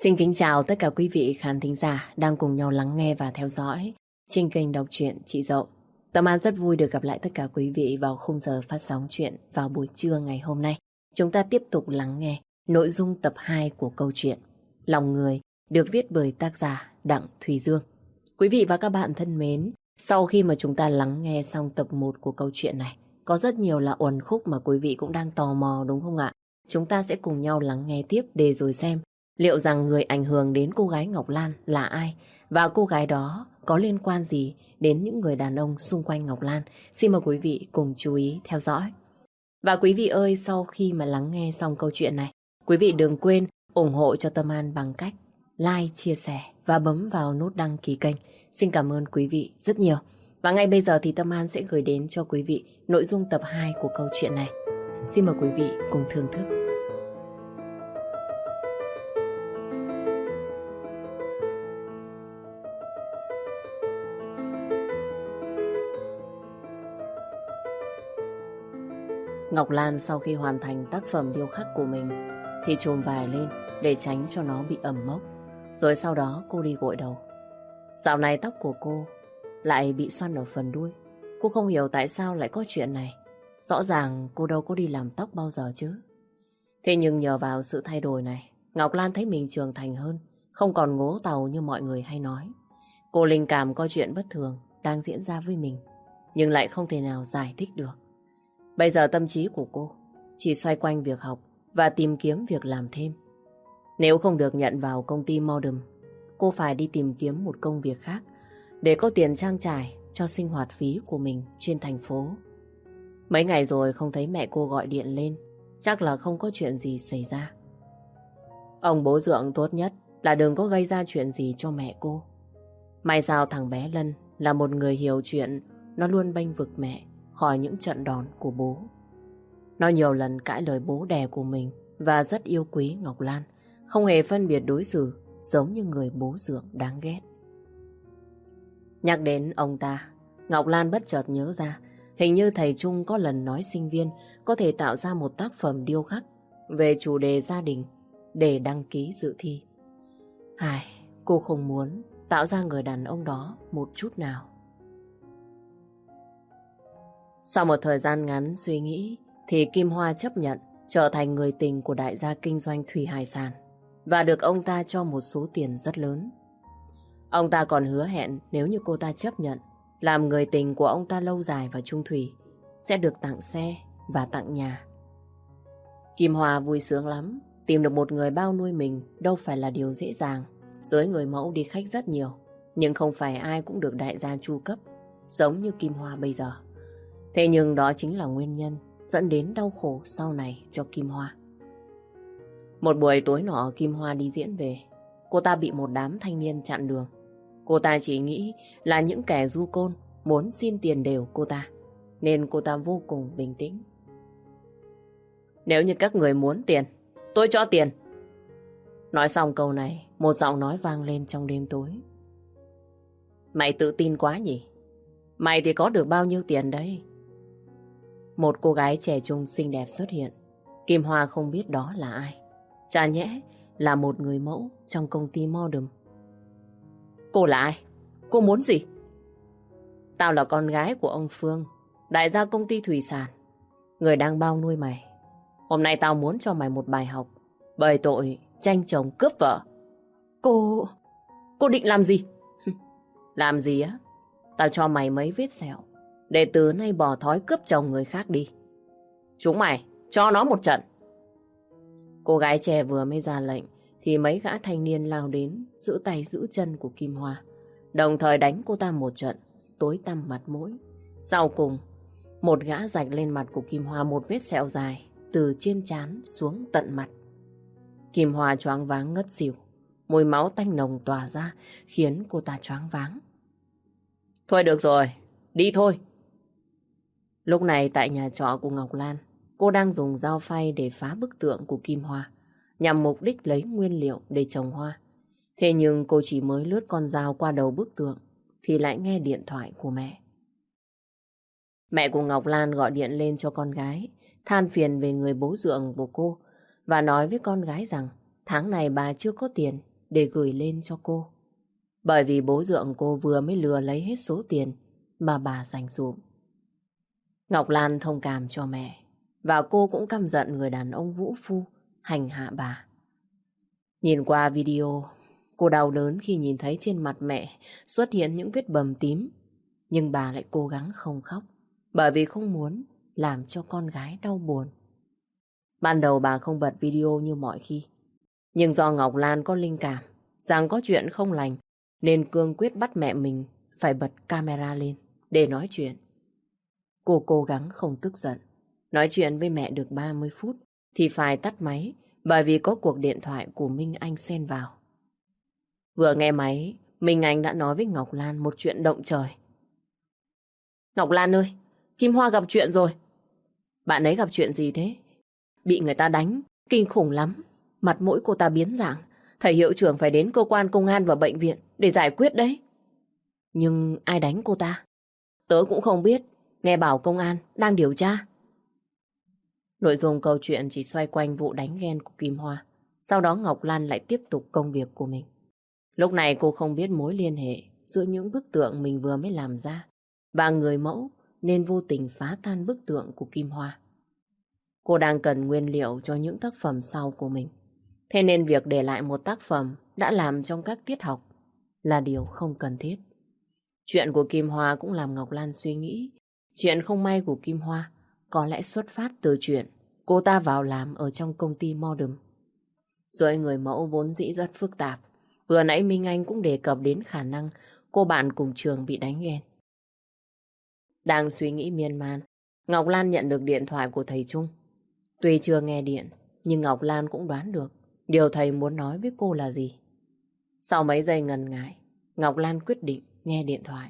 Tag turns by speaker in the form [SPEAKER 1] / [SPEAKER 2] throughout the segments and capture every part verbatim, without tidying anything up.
[SPEAKER 1] Xin kính chào tất cả quý vị khán thính giả đang cùng nhau lắng nghe và theo dõi trên kênh đọc truyện Chị Dậu. Tâm An rất vui được gặp lại tất cả quý vị vào khung giờ phát sóng truyện vào buổi trưa ngày hôm nay. Chúng ta tiếp tục lắng nghe nội dung tập hai của câu chuyện Lòng Người được viết bởi tác giả Đặng Thùy Dương. Quý vị và các bạn thân mến, sau khi mà chúng ta lắng nghe xong tập một của câu chuyện này, có rất nhiều là uẩn khúc mà quý vị cũng đang tò mò đúng không ạ? Chúng ta sẽ cùng nhau lắng nghe tiếp để rồi xem liệu rằng người ảnh hưởng đến cô gái Ngọc Lan là ai và cô gái đó có liên quan gì đến những người đàn ông xung quanh Ngọc Lan. Xin mời quý vị cùng chú ý theo dõi. Và quý vị ơi, sau khi mà lắng nghe xong câu chuyện này, quý vị đừng quên ủng hộ cho Tâm An bằng cách like, chia sẻ và bấm vào nút đăng ký kênh. Xin cảm ơn quý vị rất nhiều. Và ngay bây giờ thì Tâm An sẽ gửi đến cho quý vị nội dung tập hai của câu chuyện này. Xin mời quý vị cùng thưởng thức. Ngọc Lan sau khi hoàn thành tác phẩm điêu khắc của mình thì chùm vải lên để tránh cho nó bị ẩm mốc. Rồi sau đó cô đi gội đầu. Dạo này tóc của cô lại bị xoăn ở phần đuôi. Cô không hiểu tại sao lại có chuyện này. Rõ ràng cô đâu có đi làm tóc bao giờ chứ. Thế nhưng nhờ vào sự thay đổi này, Ngọc Lan thấy mình trưởng thành hơn, không còn ngố tàu như mọi người hay nói. Cô linh cảm có chuyện bất thường đang diễn ra với mình, nhưng lại không thể nào giải thích được. Bây giờ tâm trí của cô chỉ xoay quanh việc học và tìm kiếm việc làm thêm. Nếu không được nhận vào công ty Modern, cô phải đi tìm kiếm một công việc khác để có tiền trang trải cho sinh hoạt phí của mình trên thành phố. Mấy ngày rồi không thấy mẹ cô gọi điện lên, chắc là không có chuyện gì xảy ra. Ông bố dượng tốt nhất là đừng có gây ra chuyện gì cho mẹ cô. May sao thằng bé Lân là một người hiểu chuyện, nó luôn bênh vực mẹ khỏi những trận đòn của bố. Nó nhiều lần cãi lời bố đẻ của mình và rất yêu quý Ngọc Lan, không hề phân biệt đối xử, giống như người bố dượng đáng ghét. Nhắc đến ông ta, Ngọc Lan bất chợt nhớ ra, hình như thầy Trung có lần nói sinh viên có thể tạo ra một tác phẩm điêu khắc về chủ đề gia đình để đăng ký dự thi. Ai, cô không muốn tạo ra người đàn ông đó một chút nào. Sau một thời gian ngắn suy nghĩ thì Kim Hoa chấp nhận trở thành người tình của đại gia kinh doanh thủy hải sản và được ông ta cho một số tiền rất lớn. Ông ta còn hứa hẹn nếu như cô ta chấp nhận làm người tình của ông ta lâu dài và chung thủy sẽ được tặng xe và tặng nhà. Kim Hoa vui sướng lắm, tìm được một người bao nuôi mình đâu phải là điều dễ dàng. Giới người mẫu đi khách rất nhiều, nhưng không phải ai cũng được đại gia chu cấp giống như Kim Hoa bây giờ. Thế nhưng đó chính là nguyên nhân dẫn đến đau khổ sau này cho Kim Hoa. Một buổi tối nọ Kim Hoa đi diễn về, cô ta bị một đám thanh niên chặn đường. Cô ta chỉ nghĩ là những kẻ du côn muốn xin tiền đều cô ta, nên cô ta vô cùng bình tĩnh. Nếu như các người muốn tiền, tôi cho tiền. Nói xong câu này, một giọng nói vang lên trong đêm tối. Mày tự tin quá nhỉ? Mày thì có được bao nhiêu tiền đấy? Một cô gái trẻ trung xinh đẹp xuất hiện. Kim Hoa không biết đó là ai. Chả nhẽ là một người mẫu trong công ty Modern. Cô là ai? Cô muốn gì? Tao là con gái của ông Phương, đại gia công ty thủy sản, người đang bao nuôi mày. Hôm nay tao muốn cho mày một bài học bởi tội tranh chồng cướp vợ. Cô... Cô định làm gì? Làm gì á? Tao cho mày mấy vết sẹo để từ nay bỏ thói cướp chồng người khác đi. Chúng mày cho nó một trận. Cô gái trẻ vừa mới ra lệnh thì mấy gã thanh niên lao đến giữ tay giữ chân của Kim Hoa, đồng thời đánh cô ta một trận tối tăm mặt mũi. Sau cùng, một gã rạch lên mặt của Kim Hoa một vết sẹo dài từ trên trán xuống tận mặt. Kim Hoa choáng váng ngất xỉu, mùi máu tanh nồng tỏa ra khiến cô ta choáng váng. Thôi được rồi, đi thôi. Lúc này tại nhà trọ của Ngọc Lan, cô đang dùng dao phay để phá bức tượng của Kim Hoa, nhằm mục đích lấy nguyên liệu để trồng hoa. Thế nhưng cô chỉ mới lướt con dao qua đầu bức tượng thì lại nghe điện thoại của mẹ. Mẹ của Ngọc Lan gọi điện lên cho con gái, than phiền về người bố dượng của cô và nói với con gái rằng tháng này bà chưa có tiền để gửi lên cho cô. Bởi vì bố dượng cô vừa mới lừa lấy hết số tiền mà bà dành dụm. Ngọc Lan thông cảm cho mẹ, và cô cũng căm giận người đàn ông vũ phu hành hạ bà. Nhìn qua video, cô đau đớn khi nhìn thấy trên mặt mẹ xuất hiện những vết bầm tím. Nhưng bà lại cố gắng không khóc, bởi vì không muốn làm cho con gái đau buồn. Ban đầu bà không bật video như mọi khi. Nhưng do Ngọc Lan có linh cảm rằng có chuyện không lành, nên cương quyết bắt mẹ mình phải bật camera lên để nói chuyện. Cô cố gắng không tức giận. Nói chuyện với mẹ được ba mươi phút thì phải tắt máy, bởi vì có cuộc điện thoại của Minh Anh xen vào. Vừa nghe máy, Minh Anh đã nói với Ngọc Lan một chuyện động trời. Ngọc Lan ơi, Kim Hoa gặp chuyện rồi. Bạn ấy gặp chuyện gì thế? Bị người ta đánh, kinh khủng lắm. Mặt mũi cô ta biến dạng. Thầy hiệu trưởng phải đến cơ quan công an và bệnh viện để giải quyết đấy. Nhưng ai đánh cô ta? Tớ cũng không biết. Nghe bảo công an đang điều tra. Nội dung câu chuyện chỉ xoay quanh vụ đánh ghen của Kim Hoa. Sau đó Ngọc Lan lại tiếp tục công việc của mình. Lúc này cô không biết mối liên hệ giữa những bức tượng mình vừa mới làm ra và người mẫu, nên vô tình phá tan bức tượng của Kim Hoa. Cô đang cần nguyên liệu cho những tác phẩm sau của mình. Thế nên việc để lại một tác phẩm đã làm trong các tiết học là điều không cần thiết. Chuyện của Kim Hoa cũng làm Ngọc Lan suy nghĩ. Chuyện không may của Kim Hoa có lẽ xuất phát từ chuyện cô ta vào làm ở trong công ty Modern. Rồi người mẫu vốn dĩ rất phức tạp. Vừa nãy Minh Anh cũng đề cập đến khả năng cô bạn cùng trường bị đánh ghen. Đang suy nghĩ miên man, Ngọc Lan nhận được điện thoại của thầy Trung. Tuy chưa nghe điện, nhưng Ngọc Lan cũng đoán được điều thầy muốn nói với cô là gì. Sau mấy giây ngần ngại, Ngọc Lan quyết định nghe điện thoại.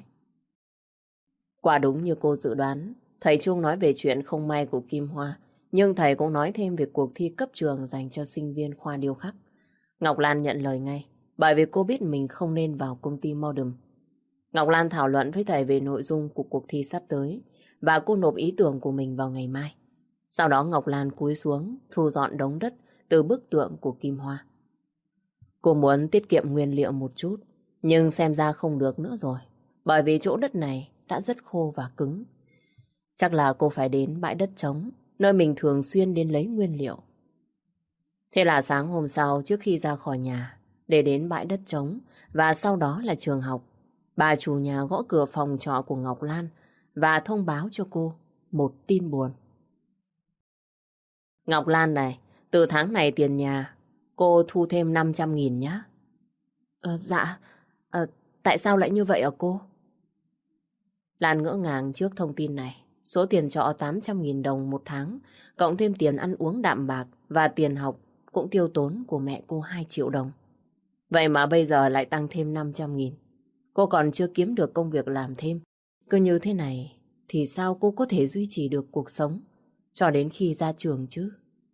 [SPEAKER 1] Quả đúng như cô dự đoán, thầy Trung nói về chuyện không may của Kim Hoa, nhưng thầy cũng nói thêm về cuộc thi cấp trường dành cho sinh viên khoa điêu khắc. Ngọc Lan nhận lời ngay, bởi vì cô biết mình không nên vào công ty Modern. Ngọc Lan thảo luận với thầy về nội dung của cuộc thi sắp tới và cô nộp ý tưởng của mình vào ngày mai. Sau đó Ngọc Lan cúi xuống thu dọn đống đất từ bức tượng của Kim Hoa. Cô muốn tiết kiệm nguyên liệu một chút, nhưng xem ra không được nữa rồi, bởi vì chỗ đất này đã rất khô và cứng. Chắc là cô phải đến bãi đất trống, nơi mình thường xuyên đến lấy nguyên liệu. Thế là sáng hôm sau, trước khi ra khỏi nhà để đến bãi đất trống và sau đó là trường học, bà chủ nhà gõ cửa phòng trọ của Ngọc Lan và thông báo cho cô một tin buồn. Ngọc Lan này, từ tháng này tiền nhà cô thu thêm năm trăm nghìn nhé. Ờ, dạ, ờ, tại sao lại như vậy hả cô? Lan ngỡ ngàng trước thông tin này. Số tiền trọ tám trăm nghìn đồng một tháng, cộng thêm tiền ăn uống đạm bạc và tiền học cũng tiêu tốn của mẹ cô hai triệu đồng. Vậy mà bây giờ lại tăng thêm năm trăm nghìn. Cô còn chưa kiếm được công việc làm thêm. Cứ như thế này thì sao cô có thể duy trì được cuộc sống cho đến khi ra trường chứ?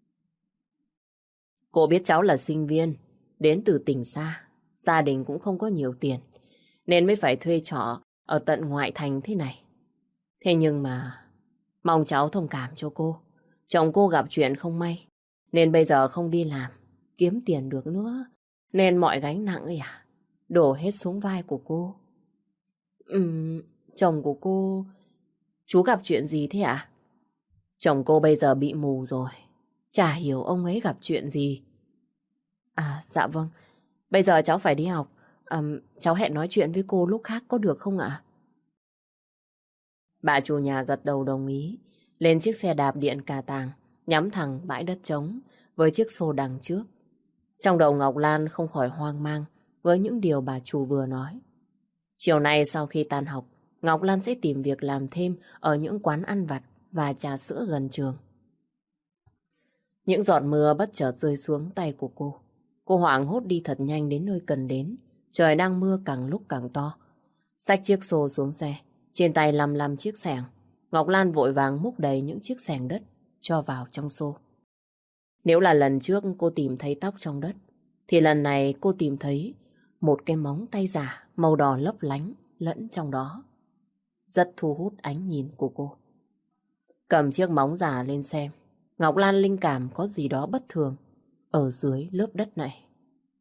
[SPEAKER 1] Cô biết cháu là sinh viên, đến từ tỉnh xa, gia đình cũng không có nhiều tiền, nên mới phải thuê trọ ở tận ngoại thành thế này. Thế nhưng mà mong cháu thông cảm cho cô. Chồng cô gặp chuyện không may, nên bây giờ không đi làm, kiếm tiền được nữa. Nên mọi gánh nặng ấy à, đổ hết xuống vai của cô. Ừm, chồng của cô, chú gặp chuyện gì thế ạ? Chồng cô bây giờ bị mù rồi, chả hiểu ông ấy gặp chuyện gì. À, dạ vâng, bây giờ cháu phải đi học. À, cháu hẹn nói chuyện với cô lúc khác có được không ạ? Bà chủ nhà gật đầu đồng ý, lên chiếc xe đạp điện cà tàng, nhắm thẳng bãi đất trống với chiếc xô đằng trước. Trong đầu Ngọc Lan không khỏi hoang mang với những điều bà chủ vừa nói. Chiều nay sau khi tan học, Ngọc Lan sẽ tìm việc làm thêm ở những quán ăn vặt và trà sữa gần trường. Những giọt mưa bất chợt rơi xuống tay của cô. Cô hoảng hốt đi thật nhanh đến nơi cần đến. Trời đang mưa càng lúc càng to. Xách chiếc xô xuống xe, trên tay lăm lăm chiếc xẻng. Ngọc Lan vội vàng múc đầy những chiếc xẻng đất cho vào trong xô. Nếu là lần trước cô tìm thấy tóc trong đất, thì lần này cô tìm thấy một cái móng tay giả màu đỏ lấp lánh lẫn trong đó. Rất thu hút ánh nhìn của cô. Cầm chiếc móng giả lên xem, Ngọc Lan linh cảm có gì đó bất thường ở dưới lớp đất này.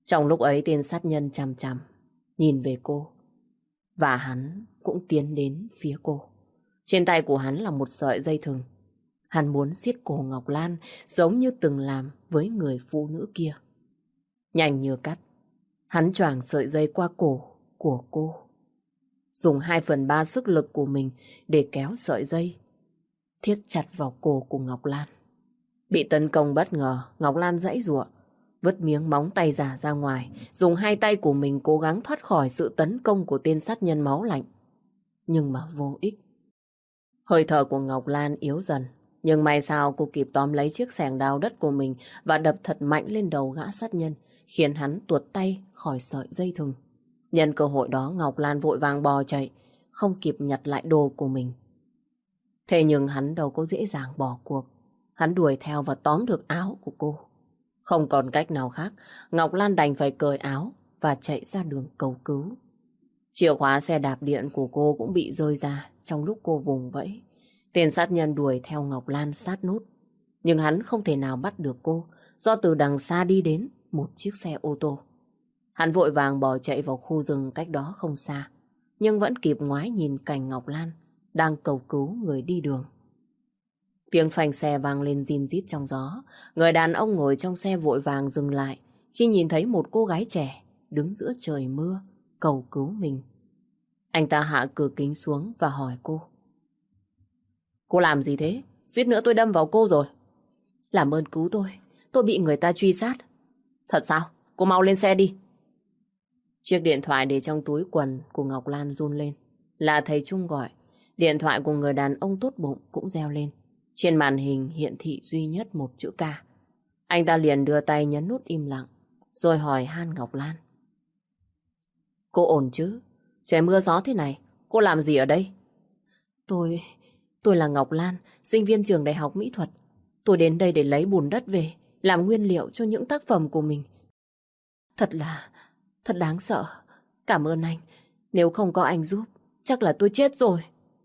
[SPEAKER 1] Trong lúc ấy tên sát nhân chằm chằm nhìn về cô. Và hắn cũng tiến đến phía cô. Trên tay của hắn là một sợi dây thừng. Hắn muốn siết cổ Ngọc Lan giống như từng làm với người phụ nữ kia. Nhanh như cắt, hắn choàng sợi dây qua cổ của cô. Dùng hai phần ba sức lực của mình để kéo sợi dây, thiết chặt vào cổ của Ngọc Lan. Bị tấn công bất ngờ, Ngọc Lan giãy giụa, vứt miếng móng tay giả ra ngoài, dùng hai tay của mình cố gắng thoát khỏi sự tấn công của tên sát nhân máu lạnh. Nhưng mà vô ích. Hơi thở của Ngọc Lan yếu dần, nhưng may sao cô kịp tóm lấy chiếc xẻng đào đất của mình và đập thật mạnh lên đầu gã sát nhân, khiến hắn tuột tay khỏi sợi dây thừng. Nhân cơ hội đó, Ngọc Lan vội vàng bò chạy, không kịp nhặt lại đồ của mình. Thế nhưng hắn đâu có dễ dàng bỏ cuộc. Hắn đuổi theo và tóm được áo của cô. Không còn cách nào khác, Ngọc Lan đành phải cởi áo và chạy ra đường cầu cứu. Chìa khóa xe đạp điện của cô cũng bị rơi ra trong lúc cô vùng vẫy. Tên sát nhân đuổi theo Ngọc Lan sát nút. Nhưng hắn không thể nào bắt được cô, do từ đằng xa đi đến một chiếc xe ô tô. Hắn vội vàng bỏ chạy vào khu rừng cách đó không xa, nhưng vẫn kịp ngoái nhìn cảnh Ngọc Lan đang cầu cứu người đi đường. Tiếng phanh xe vang lên rin rít trong gió. Người đàn ông ngồi trong xe vội vàng dừng lại khi nhìn thấy một cô gái trẻ đứng giữa trời mưa cầu cứu mình. Anh ta hạ cửa kính xuống và hỏi cô. Cô làm gì thế? Suýt nữa tôi đâm vào cô rồi. Làm ơn cứu tôi, tôi bị người ta truy sát. Thật sao? Cô mau lên xe đi. Chiếc điện thoại để trong túi quần của Ngọc Lan run lên. Là thầy Trung gọi. Điện thoại của người đàn ông tốt bụng cũng reo lên. Trên màn hình hiện thị duy nhất một chữ K. Anh ta liền đưa tay nhấn nút im lặng, rồi hỏi han Ngọc Lan. Cô ổn chứ? Trời mưa gió thế này, cô làm gì ở đây? Tôi... tôi là Ngọc Lan, sinh viên trường Đại học Mỹ thuật. Tôi đến đây để lấy bùn đất về, làm nguyên liệu cho những tác phẩm của mình. Thật là... thật đáng sợ. Cảm ơn anh. Nếu không có anh giúp, chắc là tôi chết rồi.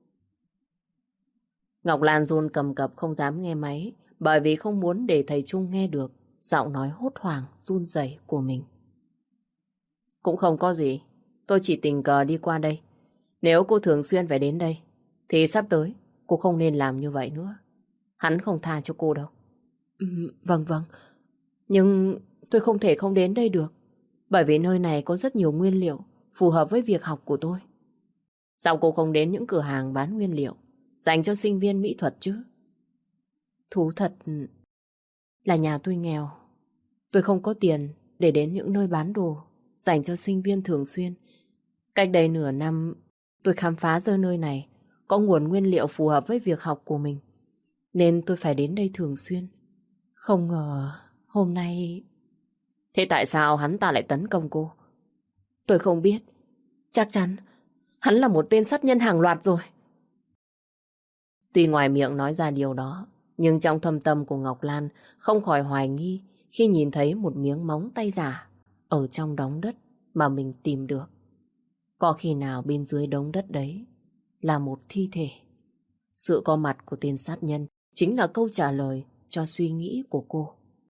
[SPEAKER 1] Ngọc Lan run cầm cập không dám nghe máy, bởi vì không muốn để thầy Trung nghe được giọng nói hốt hoảng, run rẩy của mình. Cũng không có gì, tôi chỉ tình cờ đi qua đây. Nếu cô thường xuyên phải đến đây, thì sắp tới cô không nên làm như vậy nữa. Hắn không tha cho cô đâu. Ừ, vâng vâng, nhưng tôi không thể không đến đây được, bởi vì nơi này có rất nhiều nguyên liệu phù hợp với việc học của tôi. Sao cô không đến những cửa hàng bán nguyên liệu dành cho sinh viên mỹ thuật chứ? Thú thật là nhà tôi nghèo. Tôi không có tiền để đến những nơi bán đồ dành cho sinh viên thường xuyên. Cách đây nửa năm, tôi khám phá ra nơi này có nguồn nguyên liệu phù hợp với việc học của mình, nên tôi phải đến đây thường xuyên. Không ngờ hôm nay... Thế tại sao hắn ta lại tấn công cô? Tôi không biết. Chắc chắn hắn là một tên sát nhân hàng loạt rồi. Tuy ngoài miệng nói ra điều đó, nhưng trong thâm tâm của Ngọc Lan không khỏi hoài nghi khi nhìn thấy một miếng móng tay giả ở trong đống đất mà mình tìm được. Có khi nào bên dưới đống đất đấy là một thi thể? Sự có mặt của tên sát nhân chính là câu trả lời cho suy nghĩ của cô.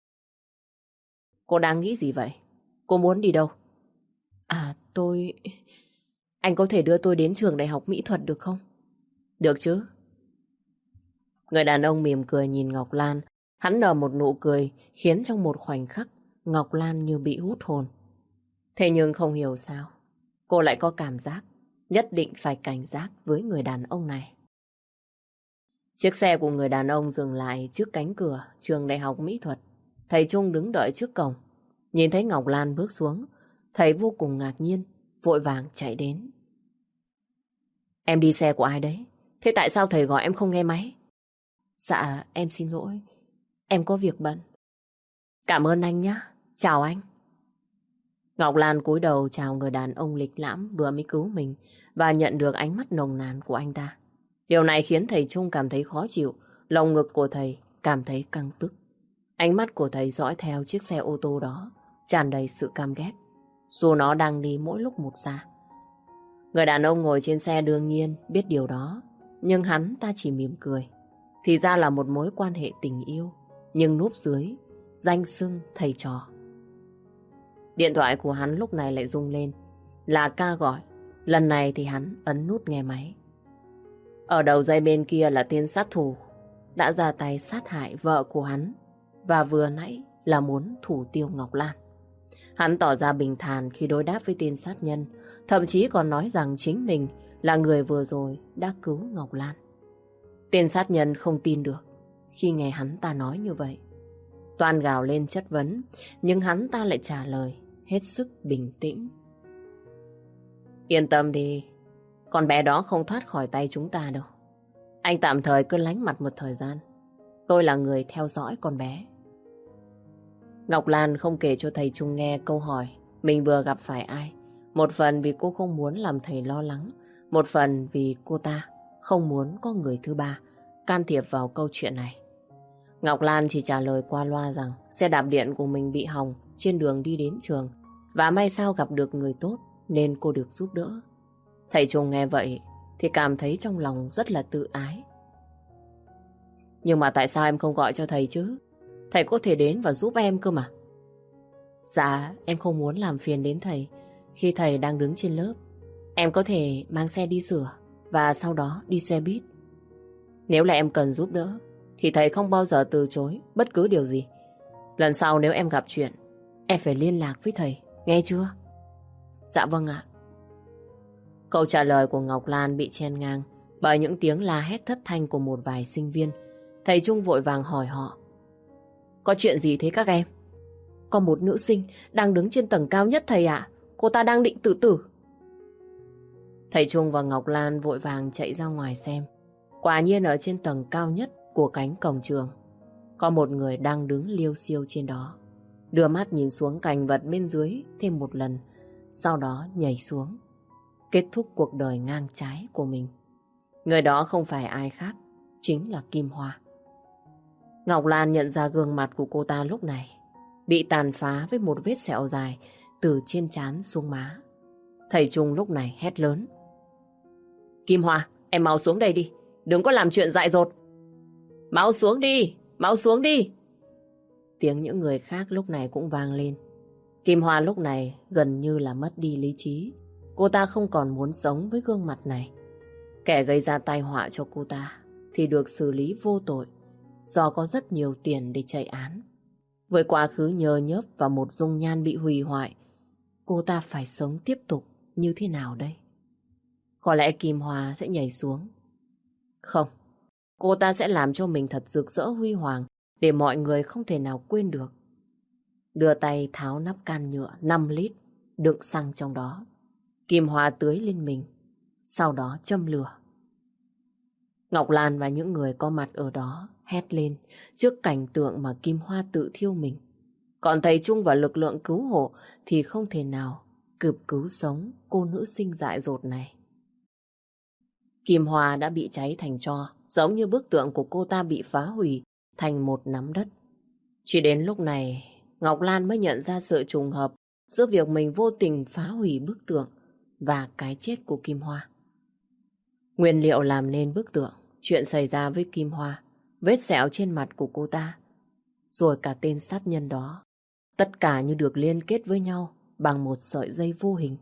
[SPEAKER 1] Cô đang nghĩ gì vậy? Cô muốn đi đâu? À, tôi... Anh có thể đưa tôi đến trường Đại học Mỹ thuật được không? Được chứ. Người đàn ông mỉm cười nhìn Ngọc Lan. Hắn nở một nụ cười khiến trong một khoảnh khắc Ngọc Lan như bị hút hồn. Thế nhưng không hiểu sao cô lại có cảm giác nhất định phải cảnh giác với người đàn ông này. Chiếc xe của người đàn ông dừng lại trước cánh cửa trường Đại học Mỹ thuật. Thầy Trung đứng đợi trước cổng. Nhìn thấy Ngọc Lan bước xuống, thầy vô cùng ngạc nhiên, vội vàng chạy đến. Em đi xe của ai đấy? Thế tại sao thầy gọi em không nghe máy? Dạ, em xin lỗi. Em có việc bận. Cảm ơn anh nhé. Chào anh. Ngọc Lan cúi đầu chào người đàn ông lịch lãm vừa mới cứu mình và nhận được ánh mắt nồng nàn của anh ta. Điều này khiến thầy Trung cảm thấy khó chịu, lồng ngực của thầy cảm thấy căng tức. Ánh mắt của thầy dõi theo chiếc xe ô tô đó, tràn đầy sự căm ghét, dù nó đang đi mỗi lúc một xa. Người đàn ông ngồi trên xe đương nhiên biết điều đó, nhưng hắn ta chỉ mỉm cười. Thì ra là một mối quan hệ tình yêu, nhưng núp dưới danh xưng thầy trò. Điện thoại của hắn lúc này lại rung lên. Là ca gọi. Lần này thì hắn ấn nút nghe máy. Ở đầu dây bên kia là tên sát thủ đã ra tay sát hại vợ của hắn, và vừa nãy là muốn thủ tiêu Ngọc Lan. Hắn tỏ ra bình thản khi đối đáp với tên sát nhân, thậm chí còn nói rằng chính mình là người vừa rồi đã cứu Ngọc Lan. Tên sát nhân không tin được khi nghe hắn ta nói như vậy. Toan gào lên chất vấn, nhưng hắn ta lại trả lời hết sức bình tĩnh. Yên tâm đi, con bé đó không thoát khỏi tay chúng ta đâu. Anh tạm thời cứ lánh mặt một thời gian. Tôi là người theo dõi con bé. Ngọc Lan không kể cho thầy Trung nghe câu hỏi mình vừa gặp phải ai. Một phần vì cô không muốn làm thầy lo lắng, một phần vì cô ta không muốn có người thứ ba can thiệp vào câu chuyện này. Ngọc Lan chỉ trả lời qua loa rằng xe đạp điện của mình bị hỏng trên đường đi đến trường, và may sao gặp được người tốt nên cô được giúp đỡ. Thầy Trung nghe vậy thì cảm thấy trong lòng rất là tự ái. Nhưng mà tại sao em không gọi cho thầy chứ? Thầy có thể đến và giúp em cơ mà. Dạ, em không muốn làm phiền đến thầy khi thầy đang đứng trên lớp. Em có thể mang xe đi sửa và sau đó đi xe buýt. Nếu là em cần giúp đỡ thì thầy không bao giờ từ chối bất cứ điều gì. Lần sau nếu em gặp chuyện, em phải liên lạc với thầy, nghe chưa? Dạ vâng ạ. Câu trả lời của Ngọc Lan bị chen ngang bởi những tiếng la hét thất thanh của một vài sinh viên. Thầy Trung vội vàng hỏi họ. Có chuyện gì thế các em? Có một nữ sinh đang đứng trên tầng cao nhất thầy ạ. Cô ta đang định tự tử. Thầy Trung và Ngọc Lan vội vàng chạy ra ngoài xem. Quả nhiên ở trên tầng cao nhất của cánh cổng trường có một người đang đứng liêu xiêu trên đó. Đưa mắt nhìn xuống cảnh vật bên dưới thêm một lần, sau đó nhảy xuống, kết thúc cuộc đời ngang trái của mình. Người đó không phải ai khác, chính là Kim Hoa. Ngọc Lan nhận ra gương mặt của cô ta lúc này bị tàn phá với một vết sẹo dài từ trên trán xuống má. Thầy Trung lúc này hét lớn. Kim Hoa, em mau xuống đây đi, đừng có làm chuyện dại dột. Mau xuống đi, mau xuống đi. Tiếng những người khác lúc này cũng vang lên. Kim Hoa lúc này gần như là mất đi lý trí. Cô ta không còn muốn sống với gương mặt này. Kẻ gây ra tai họa cho cô ta thì được xử lý vô tội do có rất nhiều tiền để chạy án. Với quá khứ nhơ nhớp và một dung nhan bị hủy hoại, cô ta phải sống tiếp tục như thế nào đây? Có lẽ Kim Hoa sẽ nhảy xuống. Không, cô ta sẽ làm cho mình thật rực rỡ huy hoàng để mọi người không thể nào quên được. Đưa tay tháo nắp can nhựa năm lít đựng xăng trong đó. Kim Hoa tưới lên mình, sau đó châm lửa. Ngọc Lan và những người có mặt ở đó hét lên trước cảnh tượng mà Kim Hoa tự thiêu mình. Còn thầy Trung và lực lượng cứu hộ thì không thể nào kịp cứu sống cô nữ sinh dại dột này. Kim Hoa đã bị cháy thành tro, giống như bức tượng của cô ta bị phá hủy thành một nắm đất. Chỉ đến lúc này, Ngọc Lan mới nhận ra sự trùng hợp giữa việc mình vô tình phá hủy bức tượng và cái chết của Kim Hoa. Nguyên liệu làm nên bức tượng, chuyện xảy ra với Kim Hoa, vết sẹo trên mặt của cô ta, rồi cả tên sát nhân đó, tất cả như được liên kết với nhau bằng một sợi dây vô hình.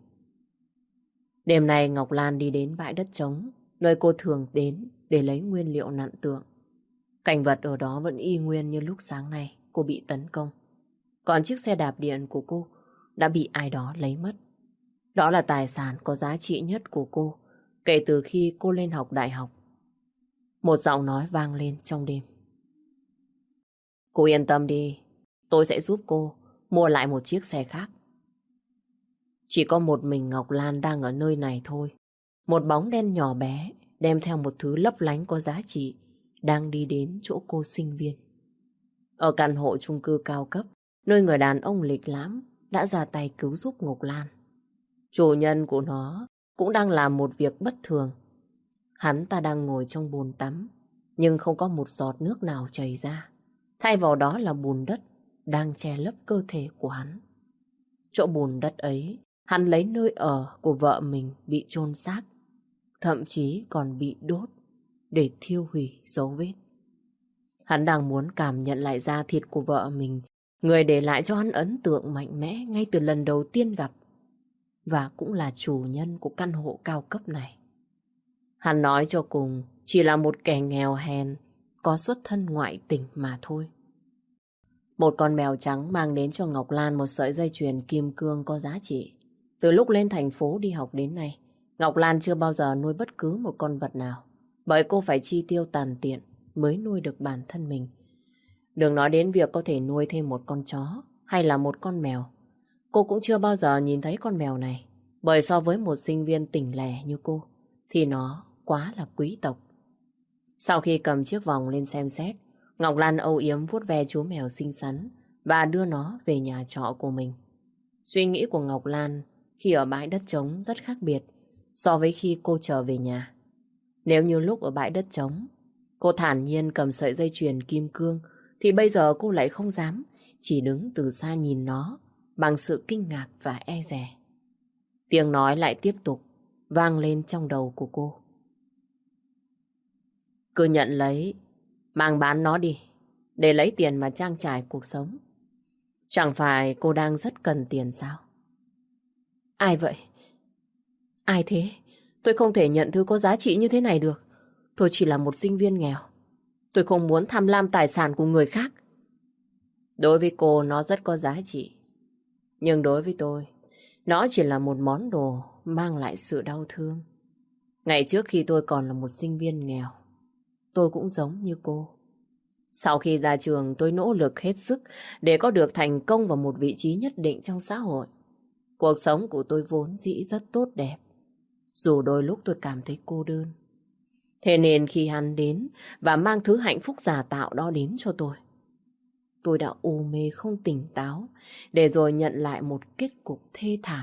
[SPEAKER 1] Đêm nay Ngọc Lan đi đến bãi đất trống, nơi cô thường đến để lấy nguyên liệu nặn tượng. Cảnh vật ở đó vẫn y nguyên như lúc sáng nay cô bị tấn công. Còn chiếc xe đạp điện của cô đã bị ai đó lấy mất. Đó là tài sản có giá trị nhất của cô kể từ khi cô lên học đại học. Một giọng nói vang lên trong đêm. Cô yên tâm đi, tôi sẽ giúp cô mua lại một chiếc xe khác. Chỉ có một mình Ngọc Lan đang ở nơi này thôi. Một bóng đen nhỏ bé đem theo một thứ lấp lánh có giá trị đang đi đến chỗ cô sinh viên. Ở căn hộ chung cư cao cấp, nơi người đàn ông lịch lãm đã ra tay cứu giúp Ngọc Lan. Chủ nhân của nó cũng đang làm một việc bất thường. Hắn ta đang ngồi trong bồn tắm, nhưng không có một giọt nước nào chảy ra. Thay vào đó là bùn đất đang che lấp cơ thể của hắn. Chỗ bùn đất ấy, hắn lấy nơi ở của vợ mình bị chôn xác, thậm chí còn bị đốt để thiêu hủy dấu vết. Hắn đang muốn cảm nhận lại da thịt của vợ mình Người để lại cho hắn ấn tượng mạnh mẽ ngay từ lần đầu tiên gặp. Và cũng là chủ nhân của căn hộ cao cấp này. Hắn nói cho cùng chỉ là một kẻ nghèo hèn, có xuất thân ngoại tình mà thôi. Một con mèo trắng mang đến cho Ngọc Lan một sợi dây chuyền kim cương có giá trị. Từ lúc lên thành phố đi học đến nay, Ngọc Lan chưa bao giờ nuôi bất cứ một con vật nào, bởi cô phải chi tiêu tàn tiện mới nuôi được bản thân mình. Đừng nói đến việc có thể nuôi thêm một con chó hay là một con mèo. Cô cũng chưa bao giờ nhìn thấy con mèo này, bởi so với một sinh viên tỉnh lẻ như cô, thì nó quá là quý tộc. Sau khi cầm chiếc vòng lên xem xét, Ngọc Lan âu yếm vuốt ve chú mèo xinh xắn và đưa nó về nhà trọ của mình. Suy nghĩ của Ngọc Lan khi ở bãi đất trống rất khác biệt so với khi cô trở về nhà. Nếu như lúc ở bãi đất trống, cô thản nhiên cầm sợi dây chuyền kim cương, thì bây giờ cô lại không dám, chỉ đứng từ xa nhìn nó bằng sự kinh ngạc và e dè. Tiếng nói lại tiếp tục vang lên trong đầu của cô. Cứ nhận lấy, mang bán nó đi, để lấy tiền mà trang trải cuộc sống. Chẳng phải cô đang rất cần tiền sao? Ai vậy? Ai thế? Tôi không thể nhận thứ có giá trị như thế này được. Tôi chỉ là một sinh viên nghèo. Tôi không muốn tham lam tài sản của người khác. Đối với cô nó rất có giá trị. Nhưng đối với tôi, nó chỉ là một món đồ mang lại sự đau thương. Ngày trước khi tôi còn là một sinh viên nghèo, tôi cũng giống như cô. Sau khi ra trường, tôi nỗ lực hết sức để có được thành công vào một vị trí nhất định trong xã hội. Cuộc sống của tôi vốn dĩ rất tốt đẹp, dù đôi lúc tôi cảm thấy cô đơn. Thế nên khi hắn đến và mang thứ hạnh phúc giả tạo đó đến cho tôi, tôi đã u mê không tỉnh táo, để rồi nhận lại một kết cục thê thảm.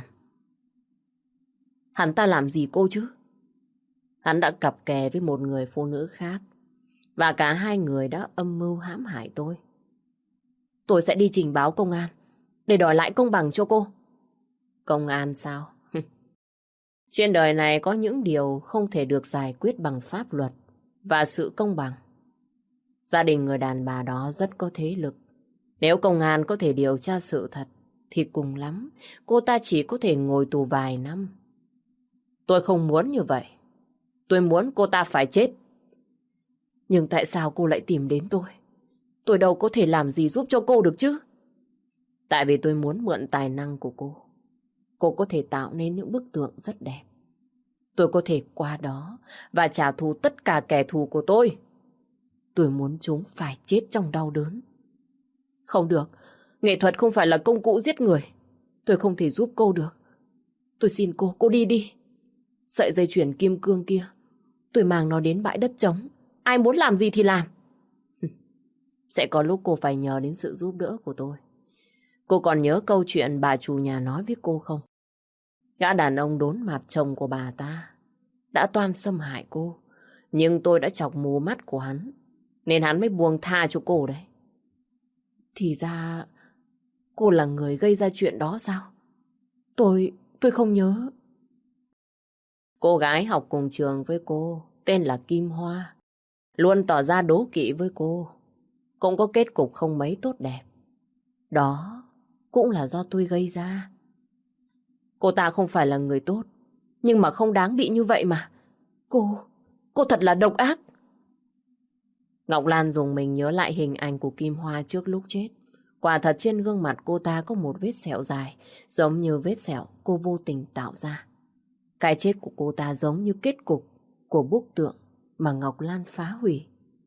[SPEAKER 1] Hắn ta làm gì cô chứ? Hắn đã cặp kè với một người phụ nữ khác, và cả hai người đã âm mưu hãm hại tôi. Tôi sẽ đi trình báo công an để đòi lại công bằng cho cô. Công an sao? Trên đời này có những điều không thể được giải quyết bằng pháp luật và sự công bằng. Gia đình người đàn bà đó rất có thế lực. Nếu công an có thể điều tra sự thật, thì cùng lắm cô ta chỉ có thể ngồi tù vài năm. Tôi không muốn như vậy. Tôi muốn cô ta phải chết. Nhưng tại sao cô lại tìm đến tôi? Tôi đâu có thể làm gì giúp cho cô được chứ. Tại vì tôi muốn mượn tài năng của cô. Cô có thể tạo nên những bức tượng rất đẹp. Tôi có thể qua đó và trả thù tất cả kẻ thù của tôi. Tôi muốn chúng phải chết trong đau đớn. Không được, nghệ thuật không phải là công cụ giết người. Tôi không thể giúp cô được. Tôi xin cô, cô đi đi. Sợi dây chuyền kim cương kia, tôi mang nó đến bãi đất trống. Ai muốn làm gì thì làm. Sẽ có lúc cô phải nhờ đến sự giúp đỡ của tôi. Cô còn nhớ câu chuyện bà chủ nhà nói với cô không? Gã đàn ông đốn mặt chồng của bà ta đã toan xâm hại cô, nhưng tôi đã chọc mù mắt của hắn, nên hắn mới buông tha cho cô đấy. Thì ra cô là người gây ra chuyện đó sao? Tôi, tôi không nhớ. Cô gái học cùng trường với cô, tên là Kim Hoa, luôn tỏ ra đố kỵ với cô, cũng có kết cục không mấy tốt đẹp. Đó cũng là do tôi gây ra. Cô ta không phải là người tốt, nhưng mà không đáng bị như vậy mà. Cô, cô thật là độc ác. Ngọc Lan dùng mình nhớ lại hình ảnh của Kim Hoa trước lúc chết. Quả thật trên gương mặt cô ta có một vết sẹo dài, giống như vết sẹo cô vô tình tạo ra. Cái chết của cô ta giống như kết cục của bức tượng mà Ngọc Lan phá hủy.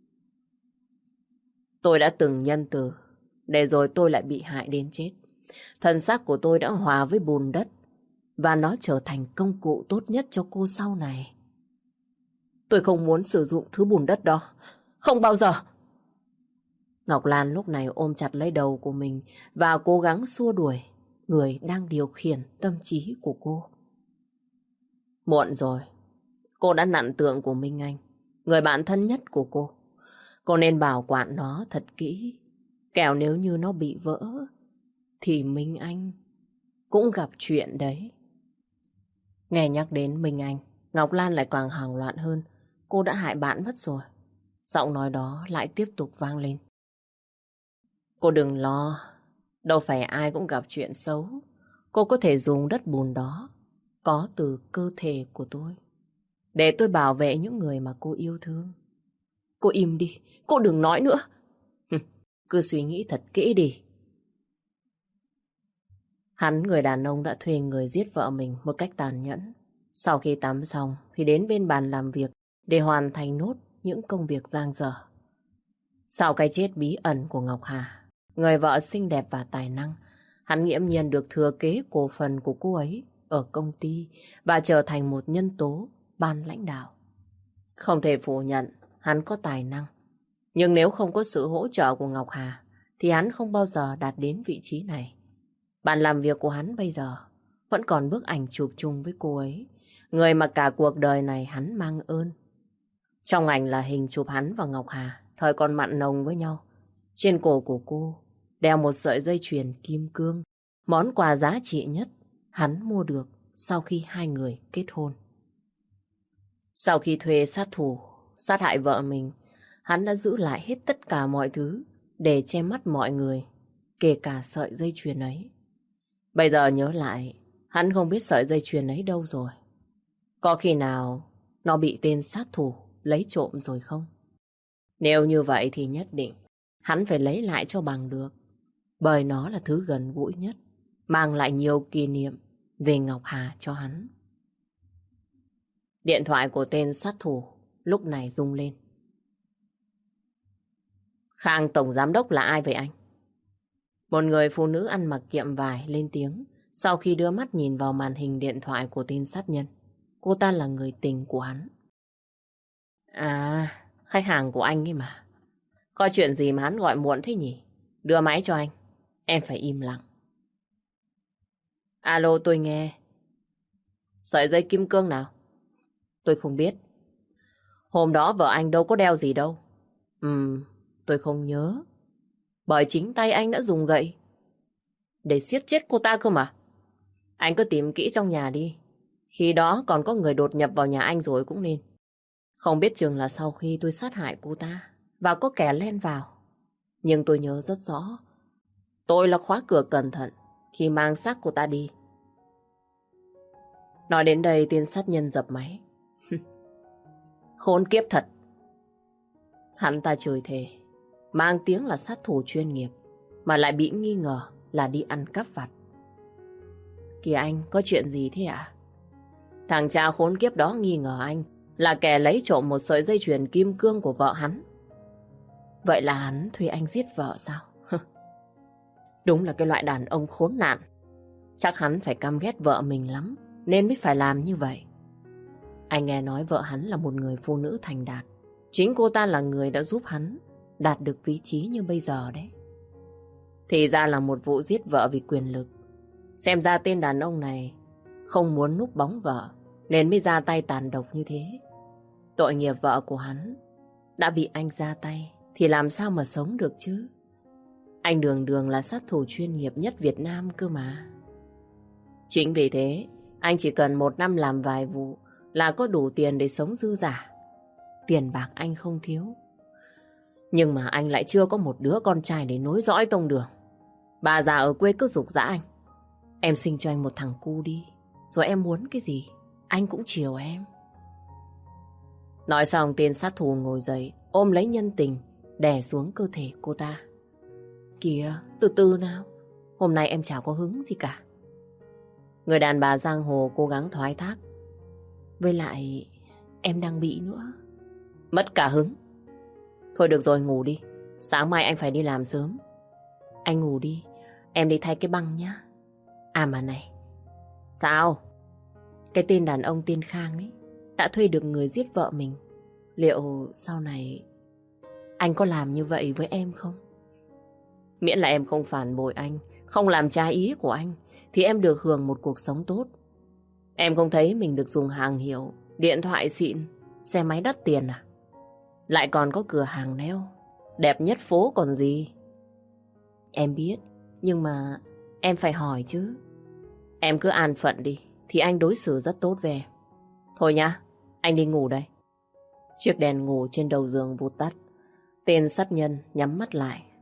[SPEAKER 1] Tôi đã từng nhân từ, để rồi tôi lại bị hại đến chết. Thân xác của tôi đã hòa với bùn đất, và nó trở thành công cụ tốt nhất cho cô sau này. Tôi không muốn sử dụng thứ bùn đất đó. Không bao giờ. Ngọc Lan lúc này ôm chặt lấy đầu của mình và cố gắng xua đuổi người đang điều khiển tâm trí của cô. Muộn rồi. Cô đã nặn tượng của Minh Anh, người bạn thân nhất của cô. Cô nên bảo quản nó thật kỹ. Kẻo nếu như nó bị vỡ, thì Minh Anh cũng gặp chuyện đấy. Nghe nhắc đến Minh Anh, Ngọc Lan lại càng hoảng loạn hơn. Cô đã hại bạn mất rồi. Giọng nói đó lại tiếp tục vang lên. Cô đừng lo. Đâu phải ai cũng gặp chuyện xấu. Cô có thể dùng đất bùn đó, có từ cơ thể của tôi, để tôi bảo vệ những người mà cô yêu thương. Cô im đi, cô đừng nói nữa. Cứ suy nghĩ thật kỹ đi. Hắn, người đàn ông đã thuê người giết vợ mình một cách tàn nhẫn. Sau khi tắm xong thì đến bên bàn làm việc để hoàn thành nốt những công việc dang dở. Sau cái chết bí ẩn của Ngọc Hà, người vợ xinh đẹp và tài năng, hắn nghiễm nhiên được thừa kế cổ phần của cô ấy ở công ty và trở thành một nhân tố ban lãnh đạo. Không thể phủ nhận hắn có tài năng. Nhưng nếu không có sự hỗ trợ của Ngọc Hà thì hắn không bao giờ đạt đến vị trí này. Bàn làm việc của hắn bây giờ vẫn còn bức ảnh chụp chung với cô ấy, người mà cả cuộc đời này hắn mang ơn. Trong ảnh là hình chụp hắn và Ngọc Hà thời còn mặn nồng với nhau. Trên cổ của cô đeo một sợi dây chuyền kim cương, món quà giá trị nhất hắn mua được sau khi hai người kết hôn. Sau khi thuê sát thủ sát hại vợ mình, hắn đã giữ lại hết tất cả mọi thứ để che mắt mọi người, kể cả sợi dây chuyền ấy. Bây giờ nhớ lại, hắn không biết sợi dây chuyền ấy đâu rồi. Có khi nào nó bị tên sát thủ lấy trộm rồi không? Nếu như vậy thì nhất định hắn phải lấy lại cho bằng được. Bởi nó là thứ gần gũi nhất, mang lại nhiều kỷ niệm về Ngọc Hà cho hắn. Điện thoại của tên sát thủ lúc này rung lên. Khang tổng giám đốc là ai vậy anh? Một người phụ nữ ăn mặc kiệm vải lên tiếng sau khi đưa mắt nhìn vào màn hình điện thoại của tên sát nhân. Cô ta là người tình của hắn. À, khách hàng của anh ấy mà. Có chuyện gì mà hắn gọi muộn thế nhỉ? Đưa máy cho anh. Em phải im lặng. Alo, tôi nghe. Sợi dây kim cương nào? Tôi không biết. Hôm đó vợ anh đâu có đeo gì đâu. Ừm, tôi không nhớ. Bởi chính tay anh đã dùng gậy để siết chết cô ta cơ mà. Anh cứ tìm kỹ trong nhà đi. Khi đó còn có người đột nhập vào nhà anh rồi cũng nên. Không biết chừng là sau khi tôi sát hại cô ta và có kẻ len vào. Nhưng tôi nhớ rất rõ, tôi là khóa cửa cẩn thận khi mang xác cô ta đi. Nói đến đây tên sát nhân dập máy. Khốn kiếp thật. Hắn ta chửi thề, mang tiếng là sát thủ chuyên nghiệp mà lại bị nghi ngờ là đi ăn cắp vặt. Kìa anh, có chuyện gì thế ạ? Thằng cha khốn kiếp đó nghi ngờ anh là kẻ lấy trộm một sợi dây chuyền kim cương của vợ hắn. Vậy là hắn thuê anh giết vợ sao? Đúng là cái loại đàn ông khốn nạn. Chắc hắn phải căm ghét vợ mình lắm nên mới phải làm như vậy. Anh nghe nói vợ hắn là một người phụ nữ thành đạt. Chính cô ta là người đã giúp hắn đạt được vị trí như bây giờ đấy. Thì ra là một vụ giết vợ vì quyền lực. Xem ra tên đàn ông này không muốn núp bóng vợ nên mới ra tay tàn độc như thế. Tội nghiệp vợ của hắn đã bị anh ra tay thì làm sao mà sống được chứ? Anh đường đường là sát thủ chuyên nghiệp nhất Việt Nam cơ mà. Chính vì thế, anh chỉ cần một năm làm vài vụ là có đủ tiền để sống dư dả. Tiền bạc anh không thiếu. Nhưng mà anh lại chưa có một đứa con trai để nối dõi tông đường. Bà già ở quê cứ giục giã anh. Em sinh cho anh một thằng cu đi, rồi em muốn cái gì, anh cũng chiều em. Nói xong tên sát thủ ngồi dậy, ôm lấy nhân tình, đè xuống cơ thể cô ta. Kìa, từ từ nào, hôm nay em chả có hứng gì cả. Người đàn bà giang hồ cố gắng thoái thác. Với lại, em đang bị nữa. Mất cả hứng. Thôi được rồi, ngủ đi. Sáng mai anh phải đi làm sớm. Anh ngủ đi, em đi thay cái băng nhá. À mà này. Sao? Cái tên đàn ông tên Khang ấy đã thuê được người giết vợ mình. Liệu sau này anh có làm như vậy với em không? Miễn là em không phản bội anh, không làm trái ý của anh, thì em được hưởng một cuộc sống tốt. Em không thấy mình được dùng hàng hiệu, điện thoại xịn, xe máy đắt tiền à? Lại còn có cửa hàng nail đẹp nhất phố còn gì. Em biết, nhưng mà em phải hỏi chứ. Em cứ an phận đi, thì anh đối xử rất tốt với em. Thôi nhá, anh đi ngủ đây. Chiếc đèn ngủ trên đầu giường vụt tắt. Tên sát nhân nhắm mắt lại,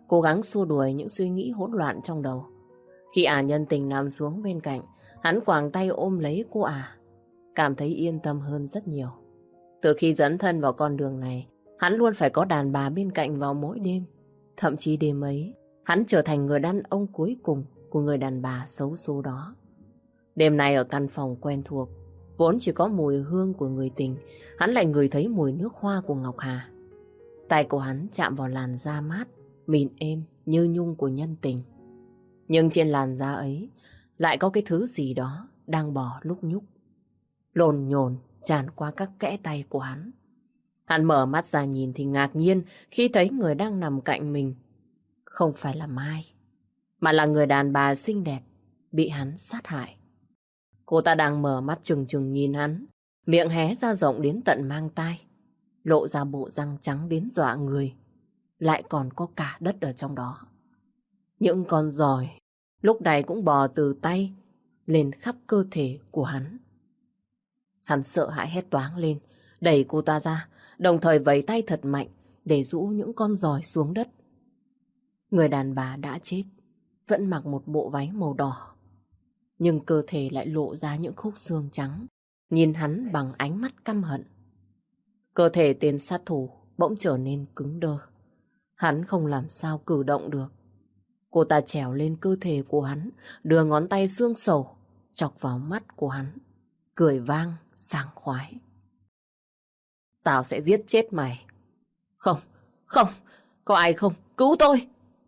[SPEAKER 1] cố gắng xua đuổi những suy nghĩ hỗn loạn trong đầu. Khi ả nhân tình nằm xuống bên cạnh, hắn quàng tay ôm lấy cô ả, cảm thấy yên tâm hơn rất nhiều. Từ khi dấn thân vào con đường này, hắn luôn phải có đàn bà bên cạnh vào mỗi đêm. Thậm chí đêm ấy, hắn trở thành người đàn ông cuối cùng của người đàn bà xấu số đó. Đêm nay ở căn phòng quen thuộc, vốn chỉ có mùi hương của người tình, hắn lại ngửi thấy mùi nước hoa của Ngọc Hà. Tay của hắn chạm vào làn da mát, mịn êm như nhung của nhân tình. Nhưng trên làn da ấy lại có cái thứ gì đó đang bò lúc nhúc, lồn nhồn tràn qua các kẽ tay của hắn. Hắn mở mắt ra nhìn thì ngạc nhiên khi thấy người đang nằm cạnh mình không phải là Mai, mà là người đàn bà xinh đẹp bị hắn sát hại. Cô ta đang mở mắt trừng trừng nhìn hắn, miệng hé ra rộng đến tận mang tai, lộ ra bộ răng trắng đến dọa người, lại còn có cả đất ở trong đó. Những con giòi lúc này cũng bò từ tay lên khắp cơ thể của hắn. Hắn sợ hãi hét toáng lên, đẩy cô ta ra, đồng thời vẫy tay thật mạnh để rũ những con giòi xuống đất. Người đàn bà đã chết, vẫn mặc một bộ váy màu đỏ, nhưng cơ thể lại lộ ra những khúc xương trắng, nhìn hắn bằng ánh mắt căm hận. Cơ thể tên sát thủ bỗng trở nên cứng đơ. Hắn không làm sao cử động được. Cô ta trèo lên cơ thể của hắn, đưa ngón tay xương sầu chọc vào mắt của hắn, cười vang sảng khoái. Tao sẽ giết chết mày. Không, không, có ai không? Cứu tôi!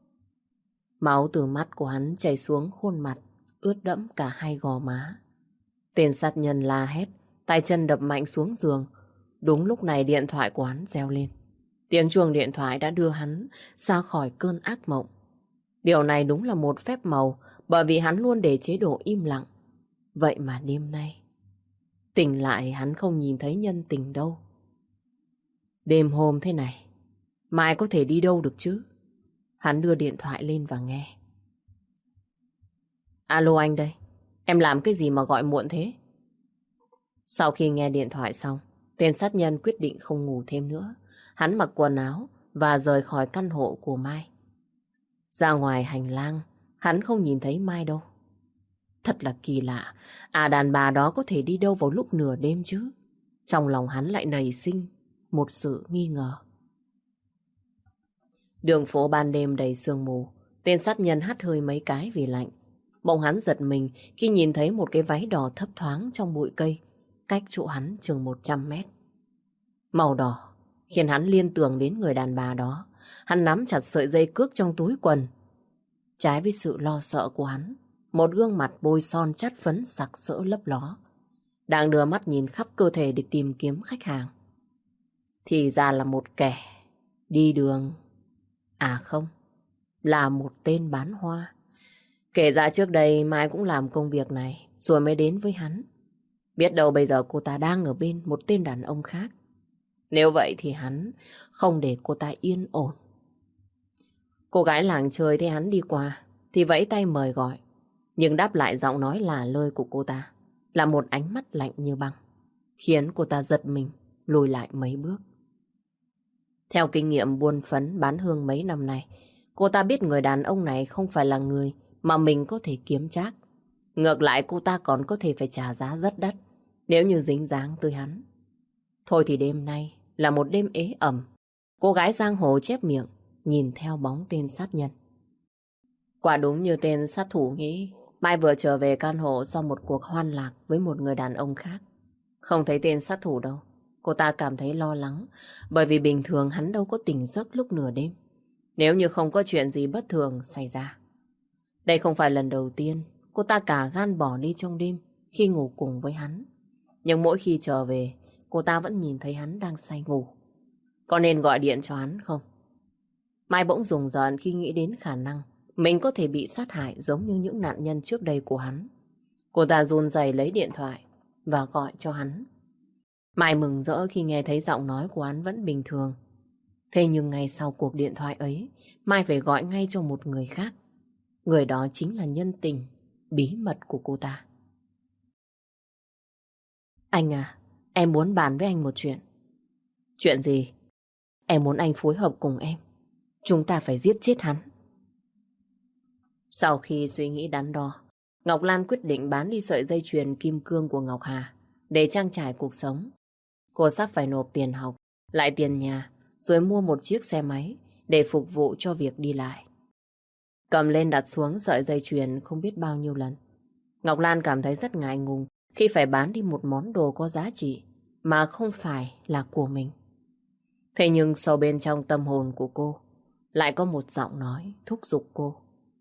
[SPEAKER 1] Máu từ mắt của hắn chảy xuống khuôn mặt, ướt đẫm cả hai gò má. Tên sát nhân la hét, tay chân đập mạnh xuống giường. Đúng lúc này điện thoại của hắn reo lên. Tiếng chuông điện thoại đã đưa hắn ra khỏi cơn ác mộng. Điều này đúng là một phép màu, bởi vì hắn luôn để chế độ im lặng. Vậy mà đêm nay, tỉnh lại hắn không nhìn thấy nhân tình đâu. Đêm hôm thế này, mai có thể đi đâu được chứ? Hắn đưa điện thoại lên và nghe. Alo anh đây, em làm cái gì mà gọi muộn thế? Sau khi nghe điện thoại xong, tên sát nhân quyết định không ngủ thêm nữa. Hắn mặc quần áo và rời khỏi căn hộ của Mai. Ra ngoài hành lang, hắn không nhìn thấy Mai đâu. Thật là kỳ lạ, à đàn bà đó có thể đi đâu vào lúc nửa đêm chứ? Trong lòng hắn lại nảy sinh một sự nghi ngờ. Đường phố ban đêm đầy sương mù, tên sát nhân hắt hơi mấy cái vì lạnh. Bỗng hắn giật mình khi nhìn thấy một cái váy đỏ thấp thoáng trong bụi cây, cách chỗ hắn chừng một trăm mét. Màu đỏ khiến hắn liên tưởng đến người đàn bà đó. Hắn nắm chặt sợi dây cước trong túi quần. Trái với sự lo sợ của hắn, một gương mặt bôi son chát phấn sặc sỡ lấp ló, đang đưa mắt nhìn khắp cơ thể để tìm kiếm khách hàng. Thì ra là một kẻ đi đường. À không, là một tên bán hoa. Kể ra trước đây Mai cũng làm công việc này rồi mới đến với hắn. Biết đâu bây giờ cô ta đang ở bên một tên đàn ông khác. Nếu vậy thì hắn không để cô ta yên ổn. Cô gái làng chơi thấy hắn đi qua thì vẫy tay mời gọi. Nhưng đáp lại giọng nói lả lơi của cô ta là một ánh mắt lạnh như băng, khiến cô ta giật mình lùi lại mấy bước. Theo kinh nghiệm buôn phấn bán hương mấy năm nay, cô ta biết người đàn ông này không phải là người mà mình có thể kiếm trác. Ngược lại cô ta còn có thể phải trả giá rất đắt nếu như dính dáng tới hắn. Thôi thì đêm nay là một đêm ế ẩm. Cô gái giang hồ chép miệng nhìn theo bóng tên sát nhân. Quả đúng như tên sát thủ nghĩ, Mai vừa trở về căn hộ sau một cuộc hoan lạc với một người đàn ông khác. Không thấy tên sát thủ đâu. Cô ta cảm thấy lo lắng, bởi vì bình thường hắn đâu có tỉnh giấc lúc nửa đêm, nếu như không có chuyện gì bất thường xảy ra. Đây không phải lần đầu tiên cô ta cả gan bỏ đi trong đêm khi ngủ cùng với hắn. Nhưng mỗi khi trở về, cô ta vẫn nhìn thấy hắn đang say ngủ. Có nên gọi điện cho hắn không? Mai bỗng rùng rợn khi nghĩ đến khả năng mình có thể bị sát hại giống như những nạn nhân trước đây của hắn. Cô ta run rẩy lấy điện thoại và gọi cho hắn. Mai mừng rỡ khi nghe thấy giọng nói của hắn vẫn bình thường. Thế nhưng ngay sau cuộc điện thoại ấy, Mai phải gọi ngay cho một người khác. Người đó chính là nhân tình bí mật của cô ta. Anh à, em muốn bàn với anh một chuyện. Chuyện gì? Em muốn anh phối hợp cùng em. Chúng ta phải giết chết hắn Sau khi suy nghĩ đắn đo, Ngọc Lan quyết định bán đi sợi dây chuyền kim cương của Ngọc Hà để trang trải cuộc sống. Cô sắp phải nộp tiền học, lại tiền nhà, rồi mua một chiếc xe máy để phục vụ cho việc đi lại. Cầm lên đặt xuống sợi dây chuyền không biết bao nhiêu lần. Ngọc Lan cảm thấy rất ngại ngùng khi phải bán đi một món đồ có giá trị mà không phải là của mình. Thế nhưng sâu bên trong tâm hồn của cô lại có một giọng nói thúc giục cô.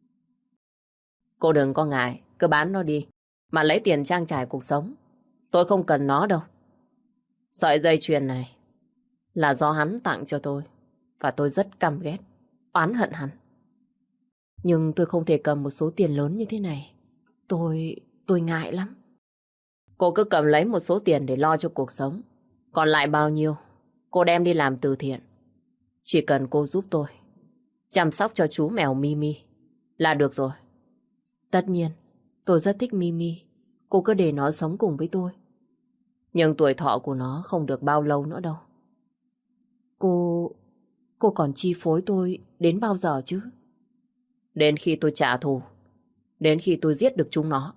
[SPEAKER 1] Cô đừng có ngại, cứ bán nó đi, mà lấy tiền trang trải cuộc sống. Tôi không cần nó đâu. Sợi dây chuyền này là do hắn tặng cho tôi, và tôi rất căm ghét, oán hận hắn. Nhưng tôi không thể cầm một số tiền lớn như thế này. Tôi... tôi ngại lắm. Cô cứ cầm lấy một số tiền để lo cho cuộc sống. Còn lại bao nhiêu, cô đem đi làm từ thiện. Chỉ cần cô giúp tôi chăm sóc cho chú mèo Mimi là được rồi. Tất nhiên, tôi rất thích Mimi. Cô cứ để nó sống cùng với tôi. Nhưng tuổi thọ của nó không được bao lâu nữa đâu. Cô... cô còn chi phối tôi đến bao giờ chứ? Đến khi tôi trả thù. Đến khi tôi giết được chúng nó.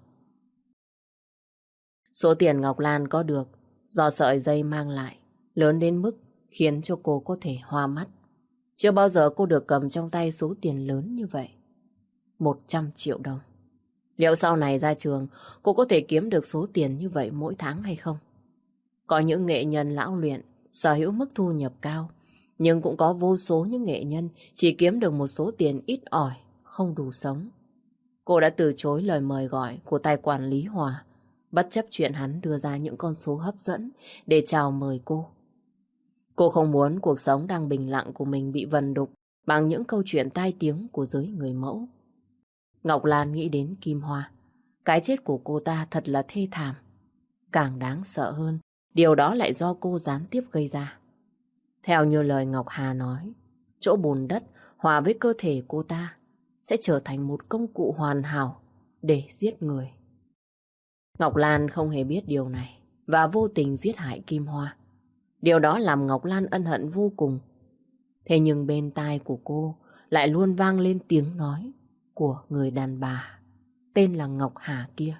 [SPEAKER 1] Số tiền Ngọc Lan có được do sợi dây mang lại lớn đến mức khiến cho cô có thể hoa mắt. Chưa bao giờ cô được cầm trong tay số tiền lớn như vậy. một trăm triệu đồng. Liệu sau này ra trường cô có thể kiếm được số tiền như vậy mỗi tháng hay không? Có những nghệ nhân lão luyện sở hữu mức thu nhập cao, nhưng cũng có vô số những nghệ nhân chỉ kiếm được một số tiền ít ỏi, không đủ sống. Cô đã từ chối lời mời gọi của tài quản lý Hòa, bất chấp chuyện hắn đưa ra những con số hấp dẫn để chào mời cô. Cô không muốn cuộc sống đang bình lặng của mình bị vần đục bằng những câu chuyện tai tiếng của giới người mẫu. Ngọc Lan nghĩ đến Kim Hoa. Cái chết của cô ta thật là thê thảm. Càng đáng sợ hơn, điều đó lại do cô gián tiếp gây ra. Theo như lời Ngọc Hà nói, chỗ bùn đất hòa với cơ thể cô ta sẽ trở thành một công cụ hoàn hảo để giết người. Ngọc Lan không hề biết điều này và vô tình giết hại Kim Hoa. Điều đó làm Ngọc Lan ân hận vô cùng. Thế nhưng bên tai của cô lại luôn vang lên tiếng nói của người đàn bà tên là Ngọc Hà kia.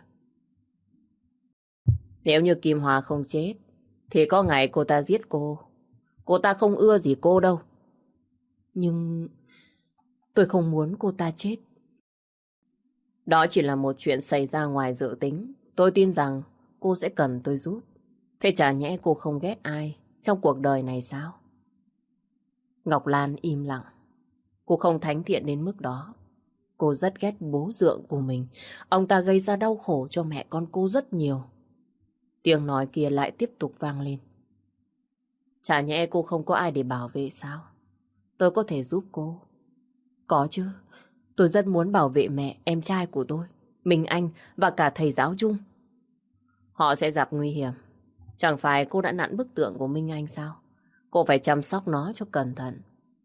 [SPEAKER 1] Nếu như Kim Hoa không chết thì có ngày cô ta giết cô. Cô ta không ưa gì cô đâu. Nhưng tôi không muốn cô ta chết. Đó chỉ là một chuyện xảy ra ngoài dự tính. Tôi tin rằng cô sẽ cần tôi giúp. Thế chả nhẽ cô không ghét ai trong cuộc đời này sao? Ngọc Lan im lặng. Cô không thánh thiện đến mức đó. Cô rất ghét bố dượng của mình. Ông ta gây ra đau khổ cho mẹ con cô rất nhiều. Tiếng nói kia lại tiếp tục vang lên. Chả nhẽ cô không có ai để bảo vệ sao? Tôi có thể giúp cô. Có chứ. Tôi rất muốn bảo vệ mẹ, em trai của tôi, Minh Anh và cả thầy giáo Trung. Họ sẽ gặp nguy hiểm. Chẳng phải cô đã nặn bức tượng của Minh Anh sao? Cô phải chăm sóc nó cho cẩn thận.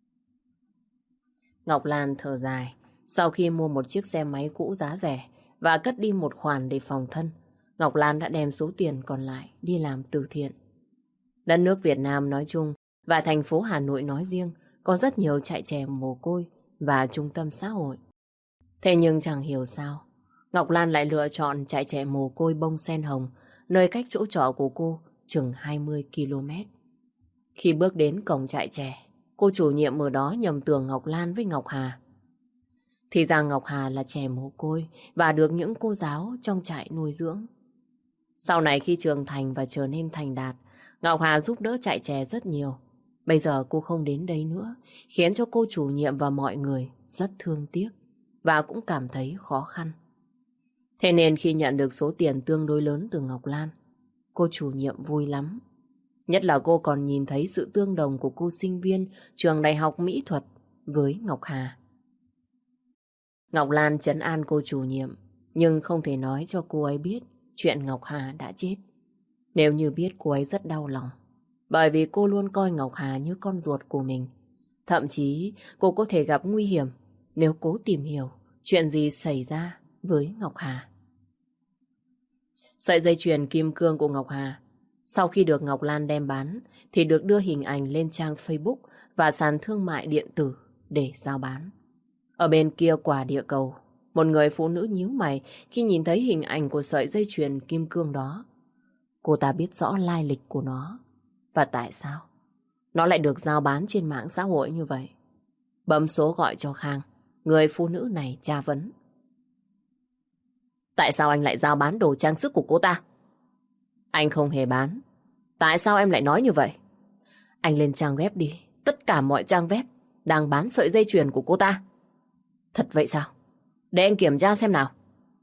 [SPEAKER 1] Ngọc Lan thở dài. Sau khi mua một chiếc xe máy cũ giá rẻ và cất đi một khoản để phòng thân, Ngọc Lan đã đem số tiền còn lại đi làm từ thiện. Đất nước Việt Nam nói chung và thành phố Hà Nội nói riêng có rất nhiều trại trẻ mồ côi và trung tâm xã hội. Thế nhưng chẳng hiểu sao, Ngọc Lan lại lựa chọn trại trẻ mồ côi Bông Sen Hồng, nơi cách chỗ trọ của cô chừng hai mươi ki lô mét. Khi bước đến cổng trại trẻ, cô chủ nhiệm ở đó nhầm tưởng Ngọc Lan với Ngọc Hà. Thì ra Ngọc Hà là trẻ mồ côi và được những cô giáo trong trại nuôi dưỡng. Sau này khi trưởng thành và trở nên thành đạt, Ngọc Hà giúp đỡ trại trẻ rất nhiều. Bây giờ cô không đến đây nữa, khiến cho cô chủ nhiệm và mọi người rất thương tiếc và cũng cảm thấy khó khăn. Thế nên khi nhận được số tiền tương đối lớn từ Ngọc Lan, cô chủ nhiệm vui lắm. Nhất là cô còn nhìn thấy sự tương đồng của cô sinh viên trường Đại học Mỹ thuật với Ngọc Hà. Ngọc Lan trấn an cô chủ nhiệm, nhưng không thể nói cho cô ấy biết chuyện Ngọc Hà đã chết. Nếu như biết, cô ấy rất đau lòng, bởi vì cô luôn coi Ngọc Hà như con ruột của mình. Thậm chí cô có thể gặp nguy hiểm nếu cố tìm hiểu chuyện gì xảy ra với Ngọc Hà. Sợi dây chuyền kim cương của Ngọc Hà sau khi được Ngọc Lan đem bán thì được đưa hình ảnh lên trang Facebook và sàn thương mại điện tử để giao bán. Ở bên kia quả địa cầu, Một người phụ nữ nhíu mày khi nhìn thấy hình ảnh của sợi dây chuyền kim cương đó. Cô ta biết rõ lai lịch của nó. Và tại sao nó lại được giao bán trên mạng xã hội như vậy? Bấm số gọi cho Khang. Người phụ nữ này tra vấn. Tại sao anh lại giao bán đồ trang sức của cô ta? Anh không hề bán. Tại sao em lại nói như vậy? Anh lên trang web đi. Tất cả mọi trang web đang bán sợi dây chuyền của cô ta. Thật vậy sao? Để anh kiểm tra xem nào.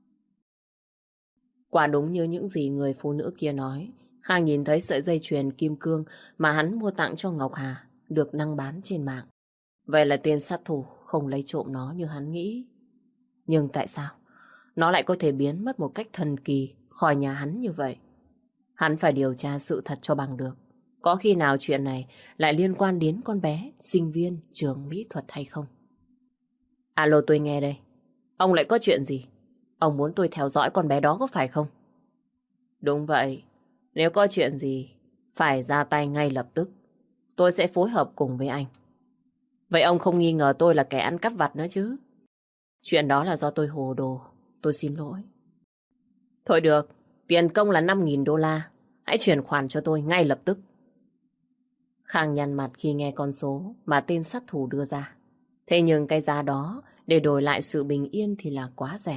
[SPEAKER 1] Quả đúng như những gì người phụ nữ kia nói. Khang nhìn thấy sợi dây chuyền kim cương mà hắn mua tặng cho Ngọc Hà được đăng bán trên mạng. Vậy là tên sát thủ không lấy trộm nó như hắn nghĩ. Nhưng tại sao nó lại có thể biến mất một cách thần kỳ khỏi nhà hắn như vậy? Hắn phải điều tra sự thật cho bằng được. Có khi nào chuyện này lại liên quan đến con bé sinh viên trường mỹ thuật hay không? Alo, tôi nghe đây. Ông lại có chuyện gì? Ông muốn tôi theo dõi con bé đó có phải không? Đúng vậy. Nếu có chuyện gì phải ra tay ngay lập tức. Tôi sẽ phối hợp cùng với anh. Vậy ông không nghi ngờ tôi là kẻ ăn cắp vặt nữa chứ? Chuyện đó là do tôi hồ đồ. Tôi xin lỗi. Thôi được. Tiền công là năm nghìn đô la. Hãy chuyển khoản cho tôi ngay lập tức. Khang nhăn mặt khi nghe con số mà tên sát thủ đưa ra. Thế nhưng cái giá đó để đổi lại sự bình yên thì là quá rẻ.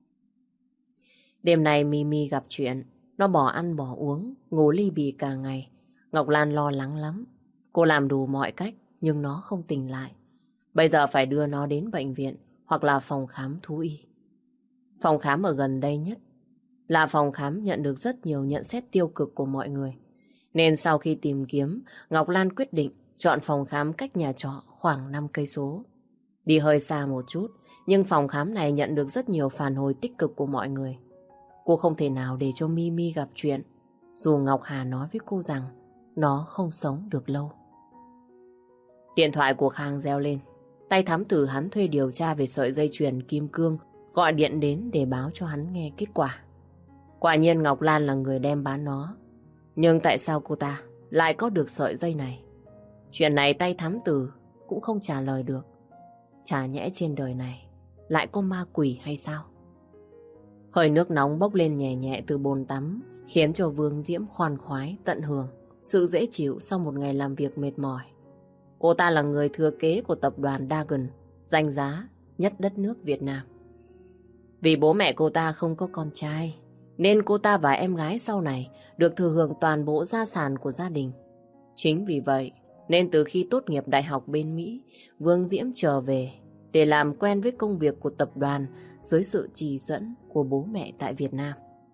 [SPEAKER 1] Đêm nay Mimi gặp chuyện. Nó bỏ ăn bỏ uống, ngủ ly bì cả ngày. Ngọc Lan lo lắng lắm. Cô làm đủ mọi cách nhưng nó không tỉnh lại. Bây giờ phải đưa nó đến bệnh viện hoặc là phòng khám thú y. Phòng khám ở gần đây nhất là phòng khám nhận được rất nhiều nhận xét tiêu cực của mọi người. Nên sau khi tìm kiếm, Ngọc Lan quyết định chọn phòng khám cách nhà trọ khoảng năm cây số. Đi hơi xa một chút, nhưng phòng khám này nhận được rất nhiều phản hồi tích cực của mọi người. Cô không thể nào để cho Mimi gặp chuyện, dù Ngọc Hà nói với cô rằng nó không sống được lâu. Điện thoại của Khang reo lên. Tay thám tử hắn thuê điều tra về sợi dây chuyền kim cương gọi điện đến để báo cho hắn nghe kết quả. Quả nhiên Ngọc Lan là người đem bán nó. Nhưng tại sao cô ta lại có được sợi dây này? Chuyện này tay thám tử cũng không trả lời được. Chả nhẽ trên đời này lại có ma quỷ hay sao? Hơi nước nóng bốc lên nhẹ nhẹ từ bồn tắm khiến cho Vương Diễm khoan khoái tận hưởng sự dễ chịu sau một ngày làm việc mệt mỏi. Cô ta là người thừa kế của tập đoàn Dagon, danh giá nhất đất nước Việt Nam. Vì bố mẹ cô ta không có con trai, nên cô ta và em gái sau này được thừa hưởng toàn bộ gia sản của gia đình. Chính vì vậy, nên từ khi tốt nghiệp đại học bên Mỹ, Vương Diễm trở về để làm quen với công việc của tập đoàn dưới sự chỉ dẫn của bố mẹ tại Việt Nam.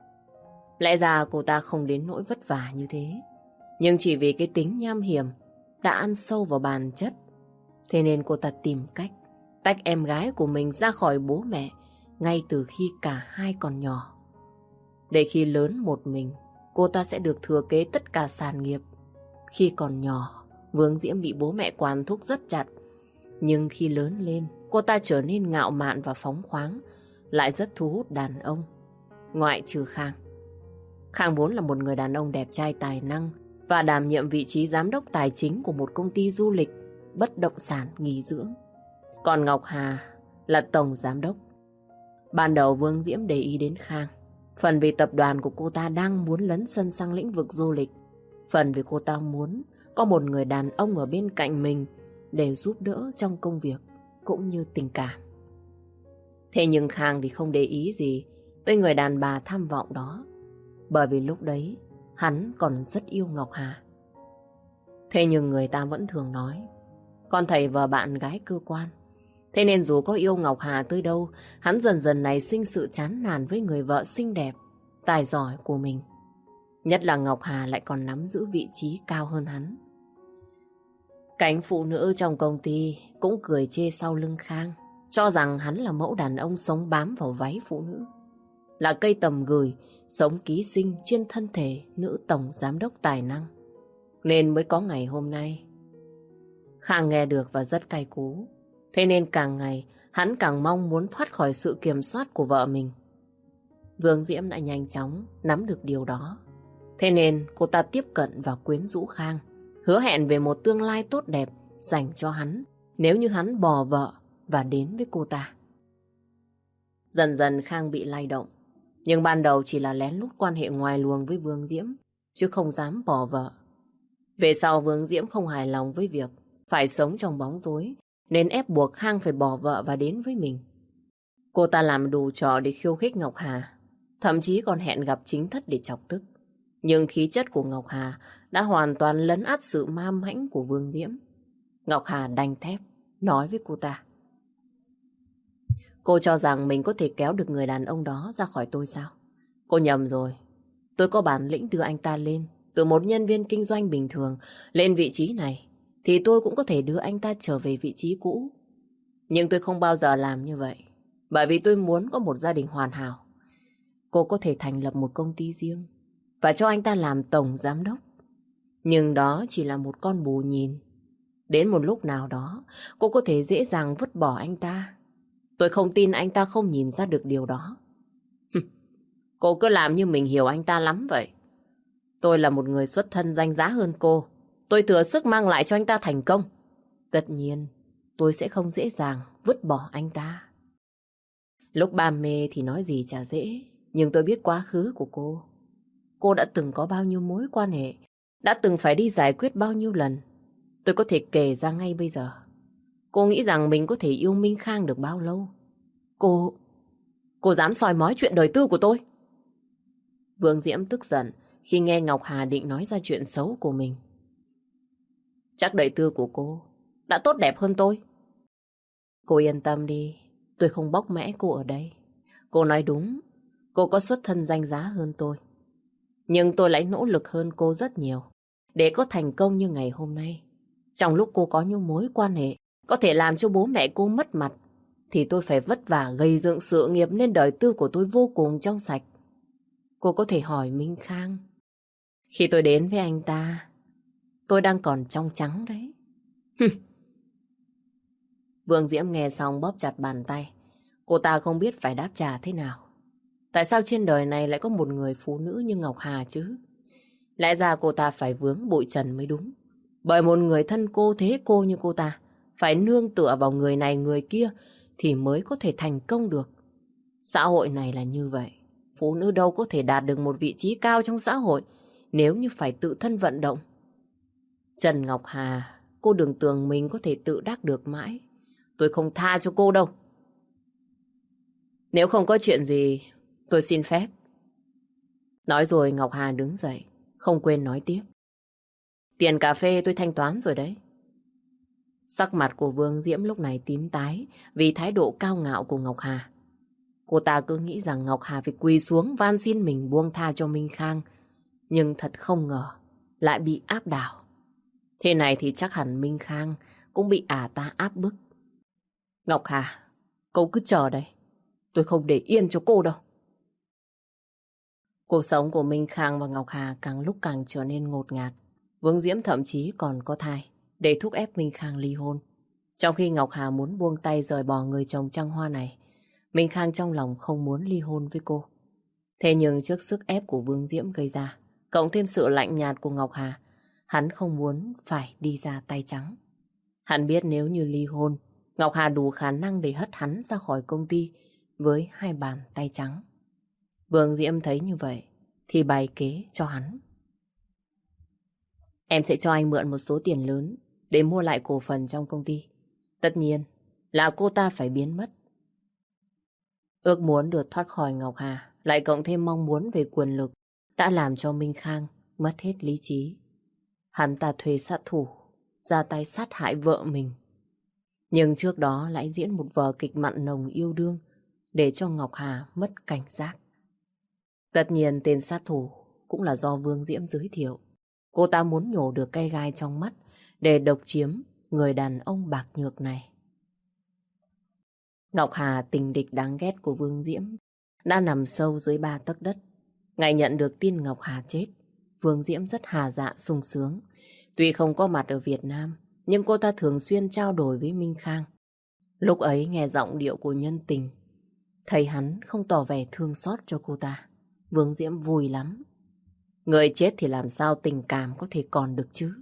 [SPEAKER 1] Lẽ ra cô ta không đến nỗi vất vả như thế, nhưng chỉ vì cái tính nham hiểm đã ăn sâu vào bản chất, thế nên cô ta tìm cách tách em gái của mình ra khỏi bố mẹ ngay từ khi cả hai còn nhỏ. Để khi lớn một mình, cô ta sẽ được thừa kế tất cả sản nghiệp. Khi còn nhỏ, Vương Diễm bị bố mẹ quản thúc rất chặt. Nhưng khi lớn lên, cô ta trở nên ngạo mạn và phóng khoáng, lại rất thu hút đàn ông, ngoại trừ Khang. Khang vốn là một người đàn ông đẹp trai tài năng và đảm nhiệm vị trí giám đốc tài chính của một công ty du lịch, bất động sản nghỉ dưỡng. Còn Ngọc Hà là tổng giám đốc. Ban đầu Vương Diễm để ý đến Khang, phần vì tập đoàn của cô ta đang muốn lấn sân sang lĩnh vực du lịch, phần vì cô ta muốn có một người đàn ông ở bên cạnh mình để giúp đỡ trong công việc cũng như tình cảm. Thế nhưng Khang thì không để ý gì tới người đàn bà tham vọng đó, bởi vì lúc đấy hắn còn rất yêu Ngọc Hà. Thế nhưng người ta vẫn thường nói con thầy và bạn gái cơ quan. Thế nên dù có yêu Ngọc Hà tới đâu, hắn dần dần nảy sinh sự chán nản với người vợ xinh đẹp, tài giỏi của mình. Nhất là Ngọc Hà lại còn nắm giữ vị trí cao hơn hắn. Cánh phụ nữ trong công ty cũng cười chê sau lưng Khang, cho rằng hắn là mẫu đàn ông sống bám vào váy phụ nữ, là cây tầm gửi, sống ký sinh trên thân thể nữ tổng giám đốc tài năng. Nên mới có ngày hôm nay. Khang nghe được và rất cay cú. Thế nên càng ngày hắn càng mong muốn thoát khỏi sự kiểm soát của vợ mình. Vương Diễm đã nhanh chóng nắm được điều đó. Thế nên cô ta tiếp cận và quyến rũ Khang, hứa hẹn về một tương lai tốt đẹp dành cho hắn nếu như hắn bỏ vợ và đến với cô ta. Dần dần Khang bị lay động. Nhưng ban đầu chỉ là lén lút quan hệ ngoài luồng với Vương Diễm, chứ không dám bỏ vợ. Về sau Vương Diễm không hài lòng với việc phải sống trong bóng tối, nên ép buộc Khang phải bỏ vợ và đến với mình. Cô ta làm đủ trò để khiêu khích Ngọc Hà, thậm chí còn hẹn gặp chính thất để chọc tức. Nhưng khí chất của Ngọc Hà đã hoàn toàn lấn át sự ma mãnh của Vương Diễm. Ngọc Hà đanh thép nói với cô ta: cô cho rằng mình có thể kéo được người đàn ông đó ra khỏi tôi sao? Cô nhầm rồi. Tôi có bản lĩnh đưa anh ta lên từ một nhân viên kinh doanh bình thường lên vị trí này, thì tôi cũng có thể đưa anh ta trở về vị trí cũ. Nhưng tôi không bao giờ làm như vậy, bởi vì tôi muốn có một gia đình hoàn hảo. Cô có thể thành lập một công ty riêng và cho anh ta làm tổng giám đốc. Nhưng đó chỉ là một con bù nhìn. Đến một lúc nào đó, cô có thể dễ dàng vứt bỏ anh ta. Tôi không tin anh ta không nhìn ra được điều đó. Cô cứ làm như mình hiểu anh ta lắm vậy. Tôi là một người xuất thân danh giá hơn cô. Tôi thừa sức mang lại cho anh ta thành công. Tất nhiên, tôi sẽ không dễ dàng vứt bỏ anh ta. Lúc đam mê thì nói gì chả dễ. Nhưng tôi biết quá khứ của cô. Cô đã từng có bao nhiêu mối quan hệ, đã từng phải đi giải quyết bao nhiêu lần. Tôi có thể kể ra ngay bây giờ. Cô nghĩ rằng mình có thể yêu Minh Khang được bao lâu? Cô... Cô dám soi mói chuyện đời tư của tôi? Vương Diễm tức giận khi nghe Ngọc Hà định nói ra chuyện xấu của mình. Chắc đời tư của cô đã tốt đẹp hơn tôi. Cô yên tâm đi, tôi không bóc mẽ cô ở đây. Cô nói đúng, cô có xuất thân danh giá hơn tôi. Nhưng tôi lại nỗ lực hơn cô rất nhiều để có thành công như ngày hôm nay. Trong lúc cô có những mối quan hệ có thể làm cho bố mẹ cô mất mặt, thì tôi phải vất vả gây dựng sự nghiệp nên đời tư của tôi vô cùng trong sạch. Cô có thể hỏi Minh Khang. Khi tôi đến với anh ta, tôi đang còn trong trắng đấy. Vương Diễm nghe xong bóp chặt bàn tay. Cô ta không biết phải đáp trả thế nào. Tại sao trên đời này lại có một người phụ nữ như Ngọc Hà chứ? Lẽ ra cô ta phải vướng bụi trần mới đúng. Bởi một người thân cô thế cô như cô ta phải nương tựa vào người này người kia thì mới có thể thành công được. Xã hội này là như vậy. Phụ nữ đâu có thể đạt được một vị trí cao trong xã hội nếu như phải tự thân vận động. Trần Ngọc Hà, cô đừng tưởng mình có thể tự đắc được mãi. Tôi không tha cho cô đâu. Nếu không có chuyện gì, tôi xin phép. Nói rồi Ngọc Hà đứng dậy, không quên nói tiếp. Tiền cà phê tôi thanh toán rồi đấy. Sắc mặt của Vương Diễm lúc này tím tái vì thái độ cao ngạo của Ngọc Hà. Cô ta cứ nghĩ rằng Ngọc Hà phải quỳ xuống van xin mình buông tha cho Minh Khang. Nhưng thật không ngờ lại bị áp đảo. Thế này thì chắc hẳn Minh Khang cũng bị ả ta áp bức. Ngọc Hà, cô cứ chờ đây. Tôi không để yên cho cô đâu. Cuộc sống của Minh Khang và Ngọc Hà càng lúc càng trở nên ngột ngạt. Vương Diễm thậm chí còn có thai để thúc ép Minh Khang ly hôn. Trong khi Ngọc Hà muốn buông tay rời bỏ người chồng trăng hoa này, Minh Khang trong lòng không muốn ly hôn với cô. Thế nhưng trước sức ép của Vương Diễm gây ra, cộng thêm sự lạnh nhạt của Ngọc Hà, hắn không muốn phải đi ra tay trắng. Hắn biết nếu như ly hôn, Ngọc Hà đủ khả năng để hất hắn ra khỏi công ty với hai bàn tay trắng. Vương Diễm thấy như vậy thì bày kế cho hắn. Em sẽ cho anh mượn một số tiền lớn để mua lại cổ phần trong công ty. Tất nhiên là cô ta phải biến mất. Ước muốn được thoát khỏi Ngọc Hà, lại cộng thêm mong muốn về quyền lực, đã làm cho Minh Khang mất hết lý trí. Hắn ta thuê sát thủ ra tay sát hại vợ mình. Nhưng trước đó lại diễn một vở kịch mặn nồng yêu đương để cho Ngọc Hà mất cảnh giác. Tất nhiên tên sát thủ cũng là do Vương Diễm giới thiệu. Cô ta muốn nhổ được cây gai trong mắt để độc chiếm người đàn ông bạc nhược này. Ngọc Hà, tình địch đáng ghét của Vương Diễm, đã nằm sâu dưới ba tấc đất. Ngày nhận được tin Ngọc Hà chết, Vương Diễm rất hà dạ sung sướng. Tuy không có mặt ở Việt Nam, nhưng cô ta thường xuyên trao đổi với Minh Khang. Lúc ấy nghe giọng điệu của nhân tình, thấy hắn không tỏ vẻ thương xót cho cô ta, Vương Diễm vui lắm. Người chết thì làm sao tình cảm có thể còn được chứ?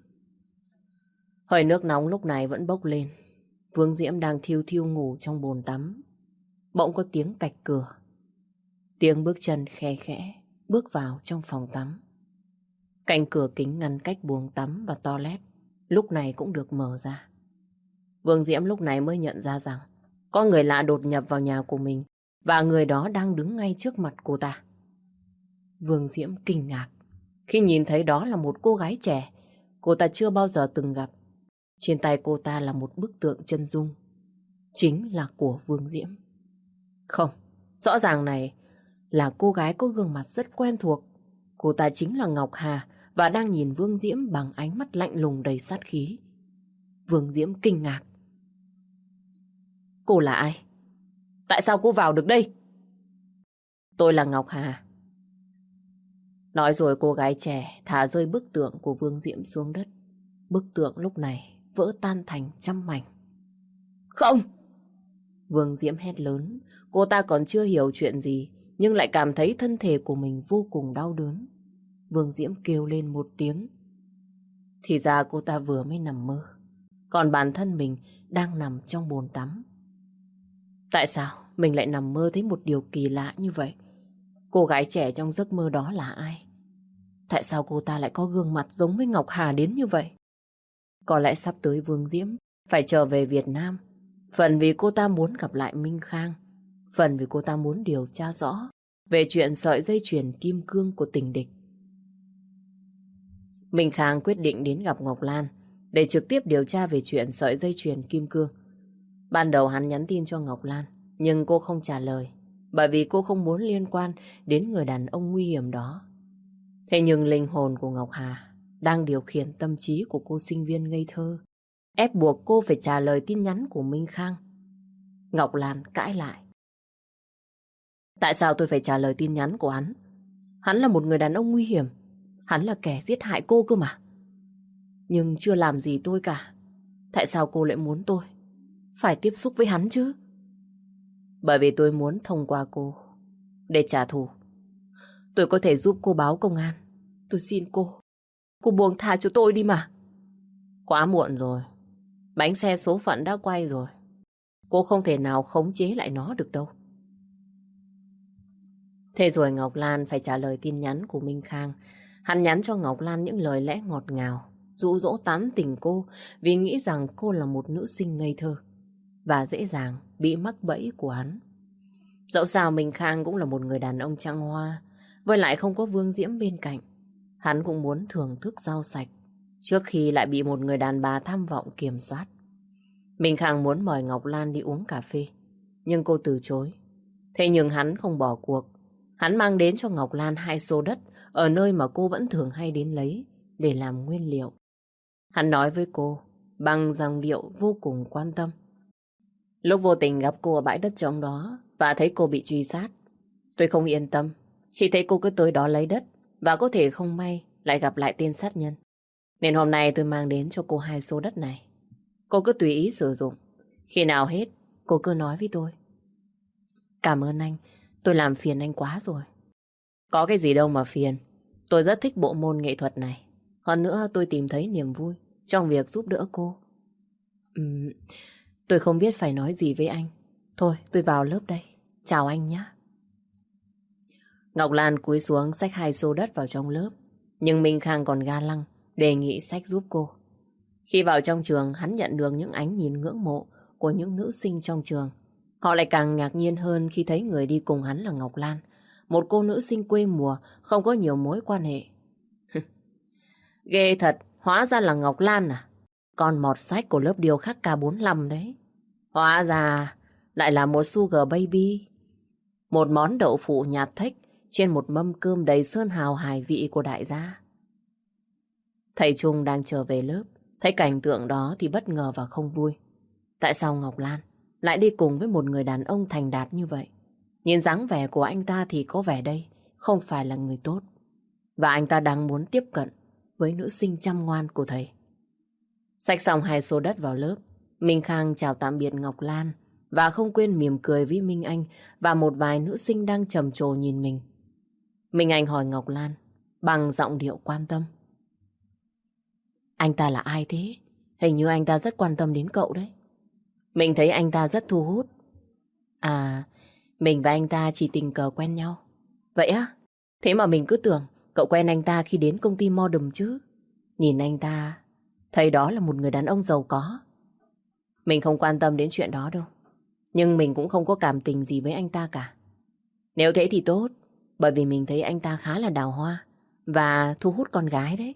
[SPEAKER 1] Hơi nước nóng lúc này vẫn bốc lên. Vương Diễm đang thiêu thiêu ngủ trong bồn tắm. bỗng có tiếng cạch cửa. Tiếng bước chân khe khẽ bước vào trong phòng tắm. Cánh cửa kính ngăn cách buồng tắm và toilet lúc này cũng được mở ra. Vương Diễm lúc này mới nhận ra rằng có người lạ đột nhập vào nhà của mình và người đó đang đứng ngay trước mặt cô ta. Vương Diễm kinh ngạc khi nhìn thấy đó là một cô gái trẻ cô ta chưa bao giờ từng gặp. Trên tay cô ta là một bức tượng chân dung, chính là của Vương Diễm. Không, rõ ràng này là cô gái có gương mặt rất quen thuộc. Cô ta chính là Ngọc Hà và đang nhìn Vương Diễm bằng ánh mắt lạnh lùng đầy sát khí. Vương Diễm kinh ngạc. Cô là ai? Tại sao cô vào được đây? Tôi là Ngọc Hà. Nói rồi cô gái trẻ thả rơi bức tượng của Vương Diễm xuống đất. Bức tượng lúc này vỡ tan thành trăm mảnh. Không! Vương Diễm hét lớn. Cô ta còn chưa hiểu chuyện gì nhưng lại cảm thấy thân thể của mình vô cùng đau đớn. Vương Diễm kêu lên một tiếng. Thì ra cô ta vừa mới nằm mơ, còn bản thân mình đang nằm trong bồn tắm. Tại sao mình lại nằm mơ thấy một điều kỳ lạ như vậy? Cô gái trẻ trong giấc mơ đó là ai? Tại sao cô ta lại có gương mặt giống với Ngọc Hà đến như vậy? Có lẽ sắp tới Vương Diễm phải trở về Việt Nam. Phần vì cô ta muốn gặp lại Minh Khang, phần vì cô ta muốn điều tra rõ về chuyện sợi dây chuyền kim cương của tình địch. Minh Khang quyết định đến gặp Ngọc Lan để trực tiếp điều tra về chuyện sợi dây chuyền kim cương. Ban đầu hắn nhắn tin cho Ngọc Lan, nhưng cô không trả lời, bởi vì cô không muốn liên quan đến người đàn ông nguy hiểm đó. Thế nhưng linh hồn của Ngọc Hà đang điều khiển tâm trí của cô sinh viên ngây thơ, ép buộc cô phải trả lời tin nhắn của Minh Khang. Ngọc Lan cãi lại. Tại sao tôi phải trả lời tin nhắn của hắn? Hắn là một người đàn ông nguy hiểm. Hắn là kẻ giết hại cô cơ mà. Nhưng chưa làm gì tôi cả. Tại sao cô lại muốn tôi phải tiếp xúc với hắn chứ? Bởi vì tôi muốn thông qua cô để trả thù. Tôi có thể giúp cô báo công an. Tôi xin cô, cô buông tha cho tôi đi mà. Quá muộn rồi. Bánh xe số phận đã quay rồi. Cô không thể nào khống chế lại nó được đâu. Thế rồi Ngọc Lan phải trả lời tin nhắn của Minh Khang. Hắn nhắn cho Ngọc Lan những lời lẽ ngọt ngào, dụ dỗ tán tỉnh cô vì nghĩ rằng cô là một nữ sinh ngây thơ và dễ dàng bị mắc bẫy của hắn. Dẫu sao Minh Khang cũng là một người đàn ông trăng hoa, với lại không có Vương Diễm bên cạnh. Hắn cũng muốn thưởng thức rau sạch trước khi lại bị một người đàn bà tham vọng kiểm soát. Minh Khang muốn mời Ngọc Lan đi uống cà phê, nhưng cô từ chối. Thế nhưng hắn không bỏ cuộc. Hắn mang đến cho Ngọc Lan hai xô đất ở nơi mà cô vẫn thường hay đến lấy để làm nguyên liệu. Hắn nói với cô bằng giọng điệu vô cùng quan tâm. Lúc vô tình gặp cô ở bãi đất trống đó và thấy cô bị truy sát, tôi không yên tâm khi thấy cô cứ tới đó lấy đất và có thể không may lại gặp lại tên sát nhân. Nên hôm nay tôi mang đến cho cô hai số đất này. Cô cứ tùy ý sử dụng. Khi nào hết, cô cứ nói với tôi. Cảm ơn anh, tôi làm phiền anh quá rồi. Có cái gì đâu mà phiền. Tôi rất thích bộ môn nghệ thuật này. Hơn nữa tôi tìm thấy niềm vui trong việc giúp đỡ cô. Uhm, tôi không biết phải nói gì với anh. Thôi, tôi vào lớp đây. Chào anh nhé. Ngọc Lan cúi xuống xách hai xô đất vào trong lớp. Nhưng Minh Khang còn ga lăng đề nghị xách giúp cô. Khi vào trong trường, hắn nhận được những ánh nhìn ngưỡng mộ của những nữ sinh trong trường. Họ lại càng ngạc nhiên hơn khi thấy người đi cùng hắn là Ngọc Lan, một cô nữ sinh quê mùa, không có nhiều mối quan hệ. Ghê thật, hóa ra là Ngọc Lan à? Con mọt sách của lớp điều khắc K bốn lăm đấy. Hóa ra lại là một sugar baby. Một món đậu phụ nhạt thếch trên một mâm cơm đầy sơn hào hải vị của đại gia. Thầy Trung đang trở về lớp, thấy cảnh tượng đó thì bất ngờ và không vui. Tại sao Ngọc Lan lại đi cùng với một người đàn ông thành đạt như vậy? Nhìn dáng vẻ của anh ta thì có vẻ đây không phải là người tốt. Và anh ta đang muốn tiếp cận với nữ sinh chăm ngoan của thầy. Xách xong hai xô đất vào lớp, Minh Khang chào tạm biệt Ngọc Lan và không quên mỉm cười với Minh Anh và một vài nữ sinh đang trầm trồ nhìn mình. Minh Anh hỏi Ngọc Lan bằng giọng điệu quan tâm. Anh ta là ai thế? Hình như anh ta rất quan tâm đến cậu đấy. Mình thấy anh ta rất thu hút. À, Mình và anh ta chỉ tình cờ quen nhau. Vậy á? Thế mà mình cứ tưởng cậu quen anh ta khi đến công ty Modern chứ. Nhìn anh ta, thấy đó là một người đàn ông giàu có. Mình không quan tâm đến chuyện đó đâu. Nhưng mình cũng không có cảm tình gì với anh ta cả. Nếu thế thì tốt, bởi vì mình thấy anh ta khá là đào hoa và thu hút con gái đấy.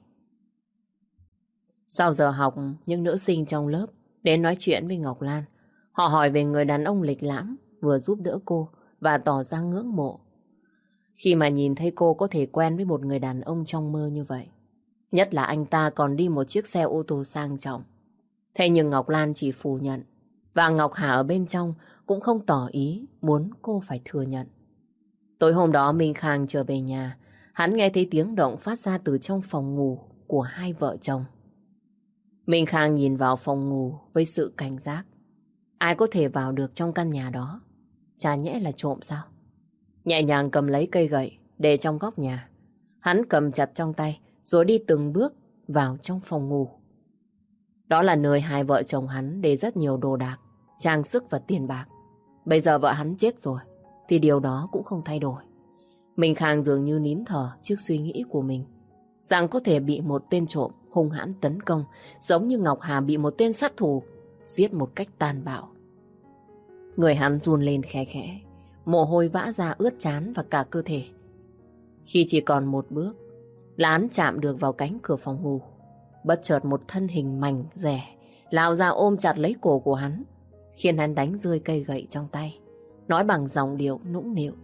[SPEAKER 1] Sau giờ học, những nữ sinh trong lớp đến nói chuyện với Ngọc Lan. Họ hỏi về người đàn ông lịch lãm vừa giúp đỡ cô và tỏ ra ngưỡng mộ. Khi mà nhìn thấy cô có thể quen với một người đàn ông trong mơ như vậy. Nhất là anh ta còn đi một chiếc xe ô tô sang trọng. Thế nhưng Ngọc Lan chỉ phủ nhận. Và Ngọc Hà ở bên trong cũng không tỏ ý muốn cô phải thừa nhận. Tối hôm đó Minh Khang trở về nhà. Hắn nghe thấy tiếng động phát ra từ trong phòng ngủ của hai vợ chồng. Minh Khang nhìn vào phòng ngủ với sự cảnh giác. Ai có thể vào được trong căn nhà đó? Chả nhẽ là trộm sao? Nhẹ nhàng cầm lấy cây gậy để trong góc nhà. Hắn cầm chặt trong tay rồi đi từng bước vào trong phòng ngủ. Đó là nơi hai vợ chồng hắn để rất nhiều đồ đạc, trang sức và tiền bạc. Bây giờ vợ hắn chết rồi thì điều đó cũng không thay đổi. Minh Khang dường như nín thở trước suy nghĩ của mình, rằng có thể bị một tên trộm hung hãn tấn công, giống như Ngọc Hà bị một tên sát thủ giết một cách tàn bạo. Người hắn run lên khẽ khẽ, mồ hôi vã ra ướt trán và cả cơ thể. Khi chỉ còn một bước là hắn chạm được vào cánh cửa phòng ngủ, bất chợt một thân hình mảnh dẻ lao ra ôm chặt lấy cổ của hắn, khiến hắn đánh rơi cây gậy trong tay, nói bằng giọng điệu nũng nịu: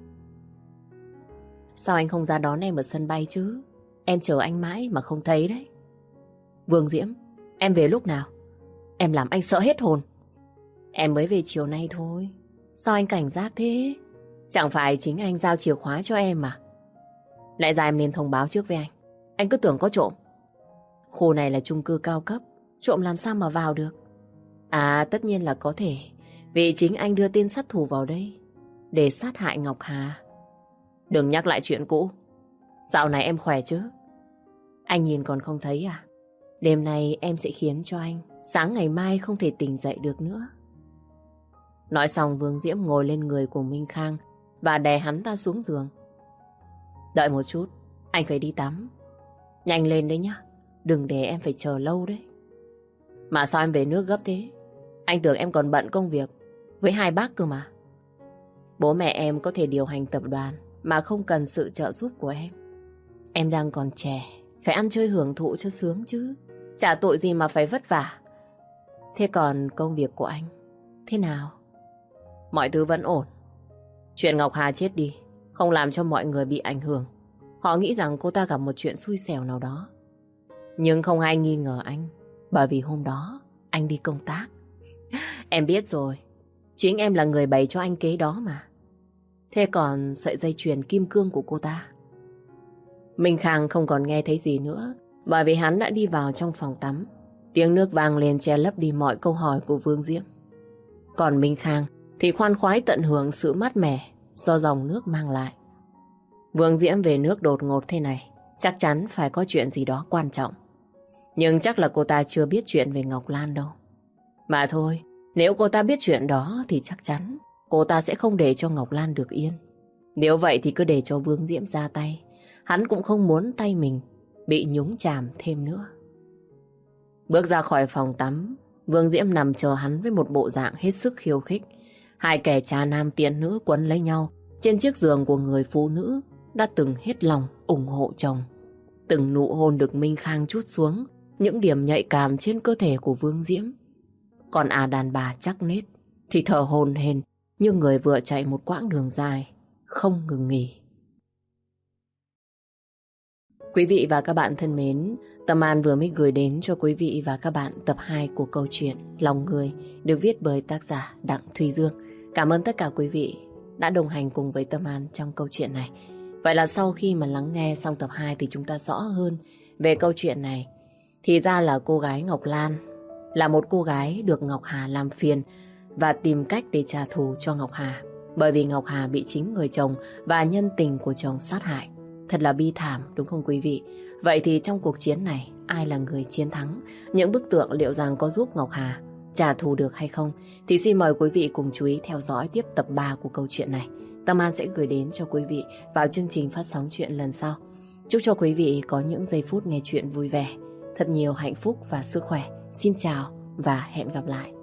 [SPEAKER 1] "Sao anh không ra đón em ở sân bay chứ? Em chờ anh mãi mà không thấy đấy." "Vương Diễm, em về lúc nào? Em làm anh sợ hết hồn." "Em mới về chiều nay thôi. Sao anh cảnh giác thế? Chẳng phải chính anh giao chìa khóa cho em mà. Lẽ ra em nên thông báo trước với anh. Anh cứ tưởng có trộm. Khu này là chung cư cao cấp, trộm làm sao mà vào được? À, tất nhiên là có thể, vì chính anh đưa tên sát thủ vào đây để sát hại Ngọc Hà. Đừng nhắc lại chuyện cũ. Dạo này em khỏe chứ? Anh nhìn còn không thấy à? Đêm nay em sẽ khiến cho anh sáng ngày mai không thể tỉnh dậy được nữa." Nói xong Vương Diễm ngồi lên người của Minh Khang và đè hắn ta xuống giường. "Đợi một chút, anh phải đi tắm. Nhanh lên đấy nhá, đừng để em phải chờ lâu đấy." "Mà sao em về nước gấp thế? Anh tưởng em còn bận công việc với hai bác cơ mà." "Bố mẹ em có thể điều hành tập đoàn mà không cần sự trợ giúp của em. Em đang còn trẻ, phải ăn chơi hưởng thụ cho sướng chứ. Chả tội gì mà phải vất vả. Thế còn công việc của anh, thế nào?" "Mọi thứ vẫn ổn. Chuyện Ngọc Hà chết đi không làm cho mọi người bị ảnh hưởng. Họ nghĩ rằng cô ta gặp một chuyện xui xẻo nào đó. Nhưng không ai nghi ngờ anh, bởi vì hôm đó anh đi công tác." "Em biết rồi. Chính em là người bày cho anh kế đó mà. Thế còn sợi dây chuyền kim cương của cô ta?" Minh Khang không còn nghe thấy gì nữa, bởi vì hắn đã đi vào trong phòng tắm. Tiếng nước vang lên che lấp đi mọi câu hỏi của Vương Diễm. Còn Minh Khang thì khoan khoái tận hưởng sự mát mẻ do dòng nước mang lại. Vương Diễm về nước đột ngột thế này, chắc chắn phải có chuyện gì đó quan trọng. Nhưng chắc là cô ta chưa biết chuyện về Ngọc Lan đâu. Mà thôi, nếu cô ta biết chuyện đó thì chắc chắn cô ta sẽ không để cho Ngọc Lan được yên. Nếu vậy thì cứ để cho Vương Diễm ra tay. Hắn cũng không muốn tay mình bị nhúng chàm thêm nữa. Bước ra khỏi phòng tắm, Vương Diễm nằm chờ hắn với một bộ dạng hết sức khiêu khích. Hai kẻ cha nam tiện nữ quấn lấy nhau trên chiếc giường của người phụ nữ đã từng hết lòng ủng hộ chồng. Từng nụ hôn được Minh Khang trút xuống những điểm nhạy cảm trên cơ thể của Vương Diễm. Còn à đàn bà chắc nết thì thở hổn hển như người vừa chạy một quãng đường dài, không ngừng nghỉ. Quý vị và các bạn thân mến, Tâm An vừa mới gửi đến cho quý vị và các bạn tập hai của câu chuyện Lòng Người được viết bởi tác giả Đặng Thùy Dương. Cảm ơn tất cả quý vị đã đồng hành cùng với Tâm An trong câu chuyện này. Vậy là sau khi mà lắng nghe xong tập hai thì chúng ta rõ hơn về câu chuyện này. Thì ra là cô gái Ngọc Lan là một cô gái được Ngọc Hà làm phiền và tìm cách để trả thù cho Ngọc Hà. Bởi vì Ngọc Hà bị chính người chồng và nhân tình của chồng sát hại. Thật là bi thảm đúng không quý vị? Vậy thì trong cuộc chiến này ai là người chiến thắng? Những bức tượng liệu rằng có giúp Ngọc Hà trả thù được hay không? Thì xin mời quý vị cùng chú ý theo dõi tiếp tập ba của câu chuyện này. Tâm An sẽ gửi đến cho quý vị vào chương trình phát sóng chuyện lần sau. Chúc cho quý vị có những giây phút nghe chuyện vui vẻ, thật nhiều hạnh phúc và sức khỏe. Xin chào và hẹn gặp lại.